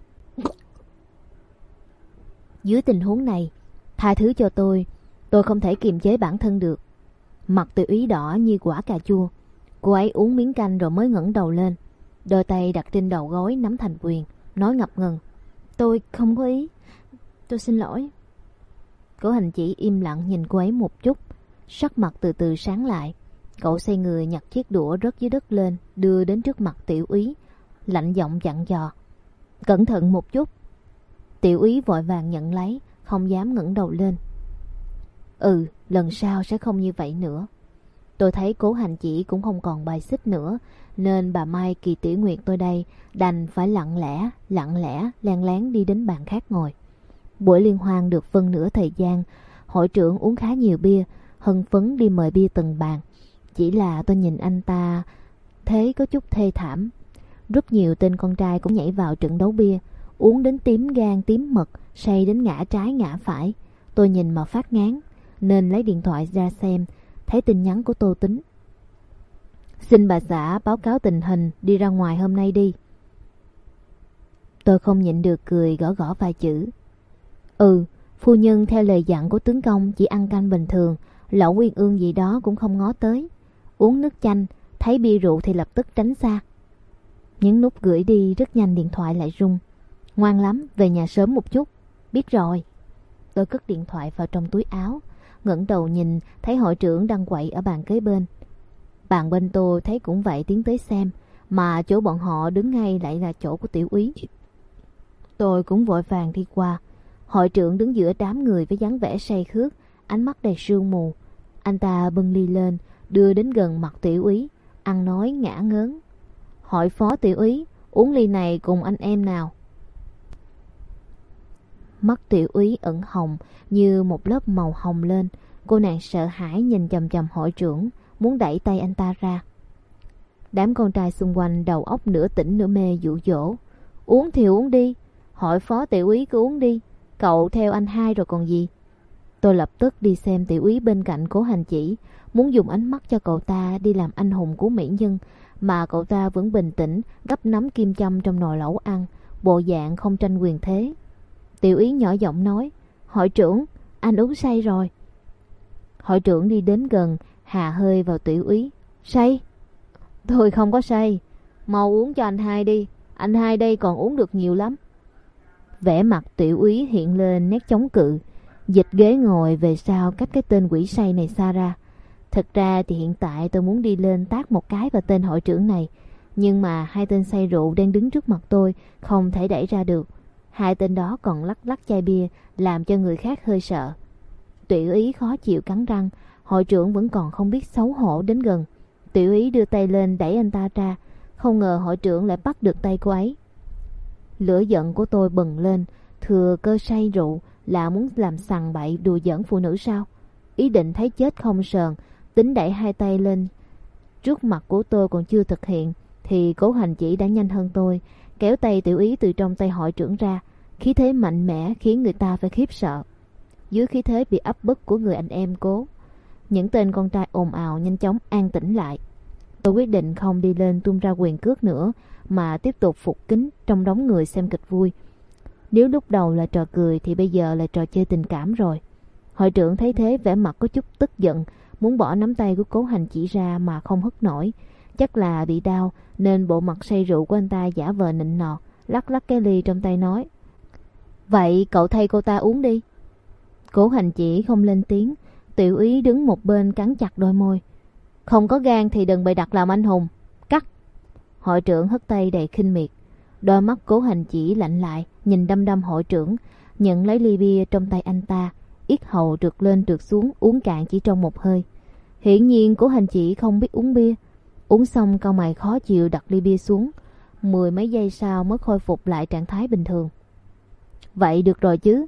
[SPEAKER 1] Dưới tình huống này, tha thứ cho tôi, tôi không thể kiềm chế bản thân được. Mặt Tiểu úy đỏ như quả cà chua. Cô ấy uống miếng canh rồi mới ngẩng đầu lên, đôi tay đặt trên đầu gối nắm thành quyền, nói ngập ngừng: Tôi không có ý, tôi xin lỗi. Cố Hành Chỉ im lặng nhìn cô ấy một chút, sắc mặt từ từ sáng lại. Cậu xoay người nhặt chiếc đũa rớt dưới đất lên, đưa đến trước mặt Tiểu úy, lạnh giọng dặn dò: Cẩn thận một chút. Tiểu úy vội vàng nhận lấy, không dám ngẩng đầu lên. Ừ, lần sau sẽ không như vậy nữa. Tôi thấy Cố Hành Chỉ cũng không còn bài xích nữa, nên bà Mai, Kỳ Tiểu Nguyệt tôi đây đành phải lặng lẽ, lặng lẽ, len lén đi đến bàn khác ngồi. Buổi liên hoan được phân nửa thời gian, hội trưởng uống khá nhiều bia, hân phấn đi mời bia từng bàn. Chỉ là tôi nhìn anh ta thấy có chút thê thảm. Rất nhiều tên con trai cũng nhảy vào trận đấu bia, uống đến tím gan tím mật, say đến ngã trái ngã phải. Tôi nhìn mà phát ngán, nên lấy điện thoại ra xem, thấy tin nhắn của Tô Tính: Xin bà xã báo cáo tình hình, đi ra ngoài hôm nay đi. Tôi không nhịn được cười, gõ gõ vài chữ. Ừ, phu nhân theo lời dặn của tướng công chỉ ăn canh bình thường, lẩu uyên ương gì đó cũng không ngó tới. Uống nước chanh, thấy bia rượu thì lập tức tránh xa. Nhấn nút gửi đi, rất nhanh điện thoại lại rung. Ngoan lắm, về nhà sớm một chút. Biết rồi. Tôi cất điện thoại vào trong túi áo, ngẩng đầu nhìn thấy hội trưởng đang quậy ở bàn kế bên. Bàn bên tôi thấy cũng vậy, tiến tới xem, mà chỗ bọn họ đứng ngay lại là chỗ của Tiểu úy. Tôi cũng vội vàng đi qua. Hội trưởng đứng giữa đám người với dáng vẻ say khướt, ánh mắt đầy sương mù. Anh ta bưng ly lên, đưa đến gần mặt Tiểu úy, ăn nói ngả ngớn: Hội phó Tiểu úy, uống ly này cùng anh em nào. Mắt Tiểu úy ửng hồng như một lớp màu hồng lên. Cô nàng sợ hãi nhìn chằm chằm hội trưởng, muốn đẩy tay anh ta ra. Đám con trai xung quanh đầu óc nửa tỉnh nửa mê dụ dỗ: Uống thì uống đi, hội phó Tiểu úy cứ uống đi, cậu theo anh hai rồi còn gì. Tôi lập tức đi xem Tiểu úy bên cạnh Cố Hành Chỉ, muốn dùng ánh mắt cho cậu ta đi làm anh hùng của mỹ nhân, mà cậu ta vẫn bình tĩnh gắp nắm kim châm trong nồi lẩu ăn, bộ dạng không tranh quyền thế. Tiểu úy nhỏ giọng nói: Hội trưởng, anh uống say rồi. Hội trưởng đi đến gần, hà hơi vào Tiểu úy: Say? Tôi không có say, mau uống cho anh hai đi, anh hai đây còn uống được nhiều lắm. Vẻ mặt Tiểu úy hiện lên nét chống cự, dịch ghế ngồi về sau cách cái tên quỷ say này xa ra. Thật ra thì hiện tại tôi muốn đi lên tát một cái vào tên hội trưởng này, nhưng mà hai tên say rượu đang đứng trước mặt tôi, không thể đẩy ra được. Hai tên đó còn lắc lắc chai bia, làm cho người khác hơi sợ. Tiểu úy khó chịu cắn răng, hội trưởng vẫn còn không biết xấu hổ đến gần. Tiểu úy đưa tay lên đẩy anh ta ra, không ngờ hội trưởng lại bắt được tay cô ấy. Lửa giận của tôi bừng lên, thừa cơ say rượu là muốn làm sằng bậy đùa giỡn phụ nữ sao? Ý định thấy chết không sờn, tính đẩy hai tay lên trước mặt của tôi còn chưa thực hiện, thì Cố Hành Chỉ đã nhanh hơn tôi, kéo tay Tiểu úy từ trong tay hội trưởng ra, khí thế mạnh mẽ khiến người ta phải khiếp sợ. Dưới khí thế bị áp bức của người anh em Cố, những tên con trai ồn ào nhanh chóng an tĩnh lại. Tôi quyết định không đi lên tung ra quyền cước nữa, mà tiếp tục phục kính trong đống người xem kịch vui. Nếu lúc đầu là trò cười thì bây giờ là trò chơi tình cảm rồi. Hội trưởng thấy thế vẻ mặt có chút tức giận, muốn bỏ nắm tay của Cố Hành Chỉ ra mà không hất nổi. Chắc là bị đau nên bộ mặt say rượu của anh ta giả vờ nịnh nọt, lắc lắc cái ly trong tay nói: Vậy cậu thay cô ta uống đi. Cố Hành Chỉ không lên tiếng. Tiểu úy đứng một bên cắn chặt đôi môi: Không có gan thì đừng bày đặt làm anh hùng. Cắt. Hội trưởng hất tay đầy khinh miệt. Đôi mắt Cố Hành Chỉ lạnh lại, nhìn đăm đăm hội trưởng, nhận lấy ly bia trong tay anh ta, yết hầu trượt lên trượt xuống, uống cạn chỉ trong một hơi. Hiển nhiên Cố Hành Chỉ không biết uống bia. Uống xong cau mày khó chịu đặt ly bia xuống, mười mấy giây sau mới khôi phục lại trạng thái bình thường. Vậy được rồi chứ.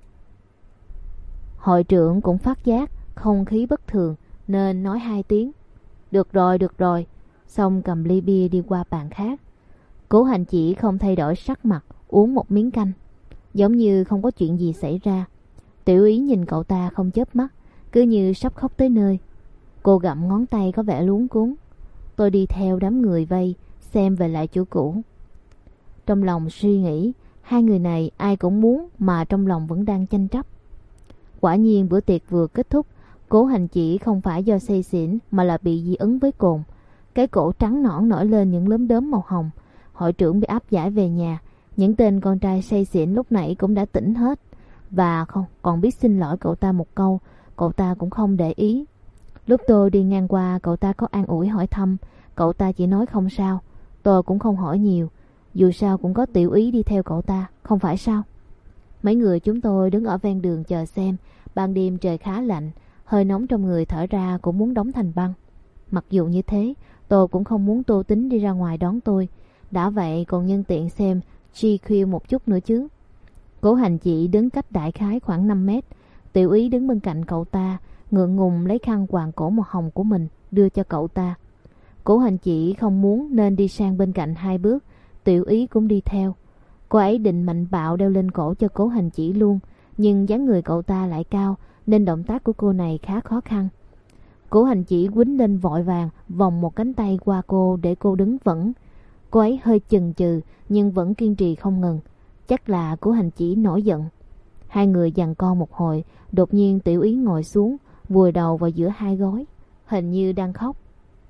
[SPEAKER 1] Hội trưởng cũng phát giác không khí bất thường nên nói hai tiếng: Được rồi, được rồi. Xong cầm ly bia đi qua bàn khác. Cố Hành Chỉ không thay đổi sắc mặt, uống một miếng canh, giống như không có chuyện gì xảy ra. Tiểu Ý nhìn cậu ta không chớp mắt, cứ như sắp khóc tới nơi. Cô gặm ngón tay có vẻ luống cuống. Tôi đi theo đám người vây xem về lại chỗ cũ. Trong lòng suy nghĩ, hai người này ai cũng muốn mà trong lòng vẫn đang tranh chấp. Quả nhiên bữa tiệc vừa kết thúc, Cố Hành Chỉ không phải do say xỉn mà là bị dị ứng với cồn. Cái cổ trắng nõn nổi lên những lốm đốm màu hồng. Hội trưởng bị áp giải về nhà. Những tên con trai say xỉn lúc nãy cũng đã tỉnh hết, và không còn biết xin lỗi cậu ta một câu. Cậu ta cũng không để ý. Lúc tôi đi ngang qua, cậu ta có an ủi hỏi thăm. Cậu ta chỉ nói không sao. Tôi cũng không hỏi nhiều, dù sao cũng có Tiểu Ý đi theo cậu ta, không phải sao? Mấy người chúng tôi đứng ở ven đường chờ xem. Ban đêm trời khá lạnh, hơi nóng trong người thở ra cũng muốn đóng thành băng. Mặc dù như thế, tôi cũng không muốn Tô Tính đi ra ngoài đón tôi. Đã vậy còn nhân tiện xem Chi Khuya một chút nữa chứ. Cố Hành Chỉ đứng cách đại khái khoảng năm mét. Tiểu Ý đứng bên cạnh cậu ta, ngượng ngùng lấy khăn quàng cổ màu hồng của mình đưa cho cậu ta. Cố Hành Chỉ không muốn nên đi sang bên cạnh hai bước. Tiểu Ý cũng đi theo. Cô ấy định mạnh bạo đeo lên cổ cho Cố Hành Chỉ luôn, nhưng dáng người cậu ta lại cao nên động tác của cô này khá khó khăn. Cố Hành Chỉ quýnh lên vội vàng, vòng một cánh tay qua cô để cô đứng vững. Cô ấy hơi chần chừ nhưng vẫn kiên trì không ngừng. Chắc là Cố Hành Chỉ nổi giận. Hai người giằng co một hồi, đột nhiên Tiểu Ý ngồi xuống, vùi đầu vào giữa hai gối, hình như đang khóc.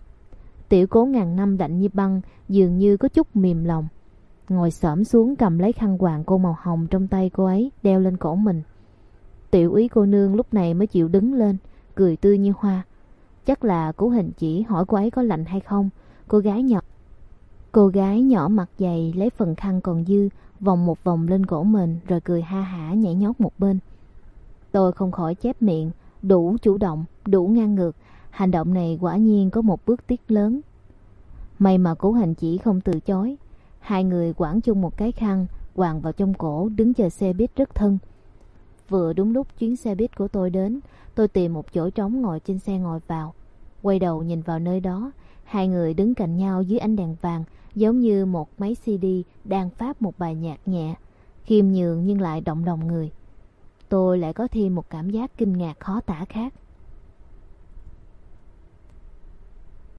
[SPEAKER 1] Tiểu Cố ngàn năm lạnh như băng, dường như có chút mềm lòng, ngồi xổm xuống cầm lấy khăn quàng cô màu hồng trong tay cô ấy đeo lên cổ mình. Tiểu Ý cô nương lúc này mới chịu đứng lên, cười tươi như hoa. Chắc là Cố Hành Chỉ hỏi cô ấy có lạnh hay không. Cô gái nhỏ Cô gái nhỏ mặt dày lấy phần khăn còn dư vòng một vòng lên cổ mình, rồi cười ha hả nhảy nhót một bên. Tôi không khỏi chép miệng, đủ chủ động, đủ ngang ngược. Hành động này quả nhiên có một bước tiến lớn. May mà Cố Hành Chỉ không từ chối. Hai người quảng chung một cái khăn quàng vào trong cổ, đứng chờ xe buýt rất thân. Vừa đúng lúc chuyến xe buýt của tôi đến, tôi tìm một chỗ trống ngồi trên xe ngồi vào. Quay đầu nhìn vào nơi đó, hai người đứng cạnh nhau dưới ánh đèn vàng, giống như một máy xê đê đang phát một bài nhạc nhẹ, khiêm nhường nhưng lại động lòng người. Tôi lại có thêm một cảm giác kinh ngạc khó tả khác.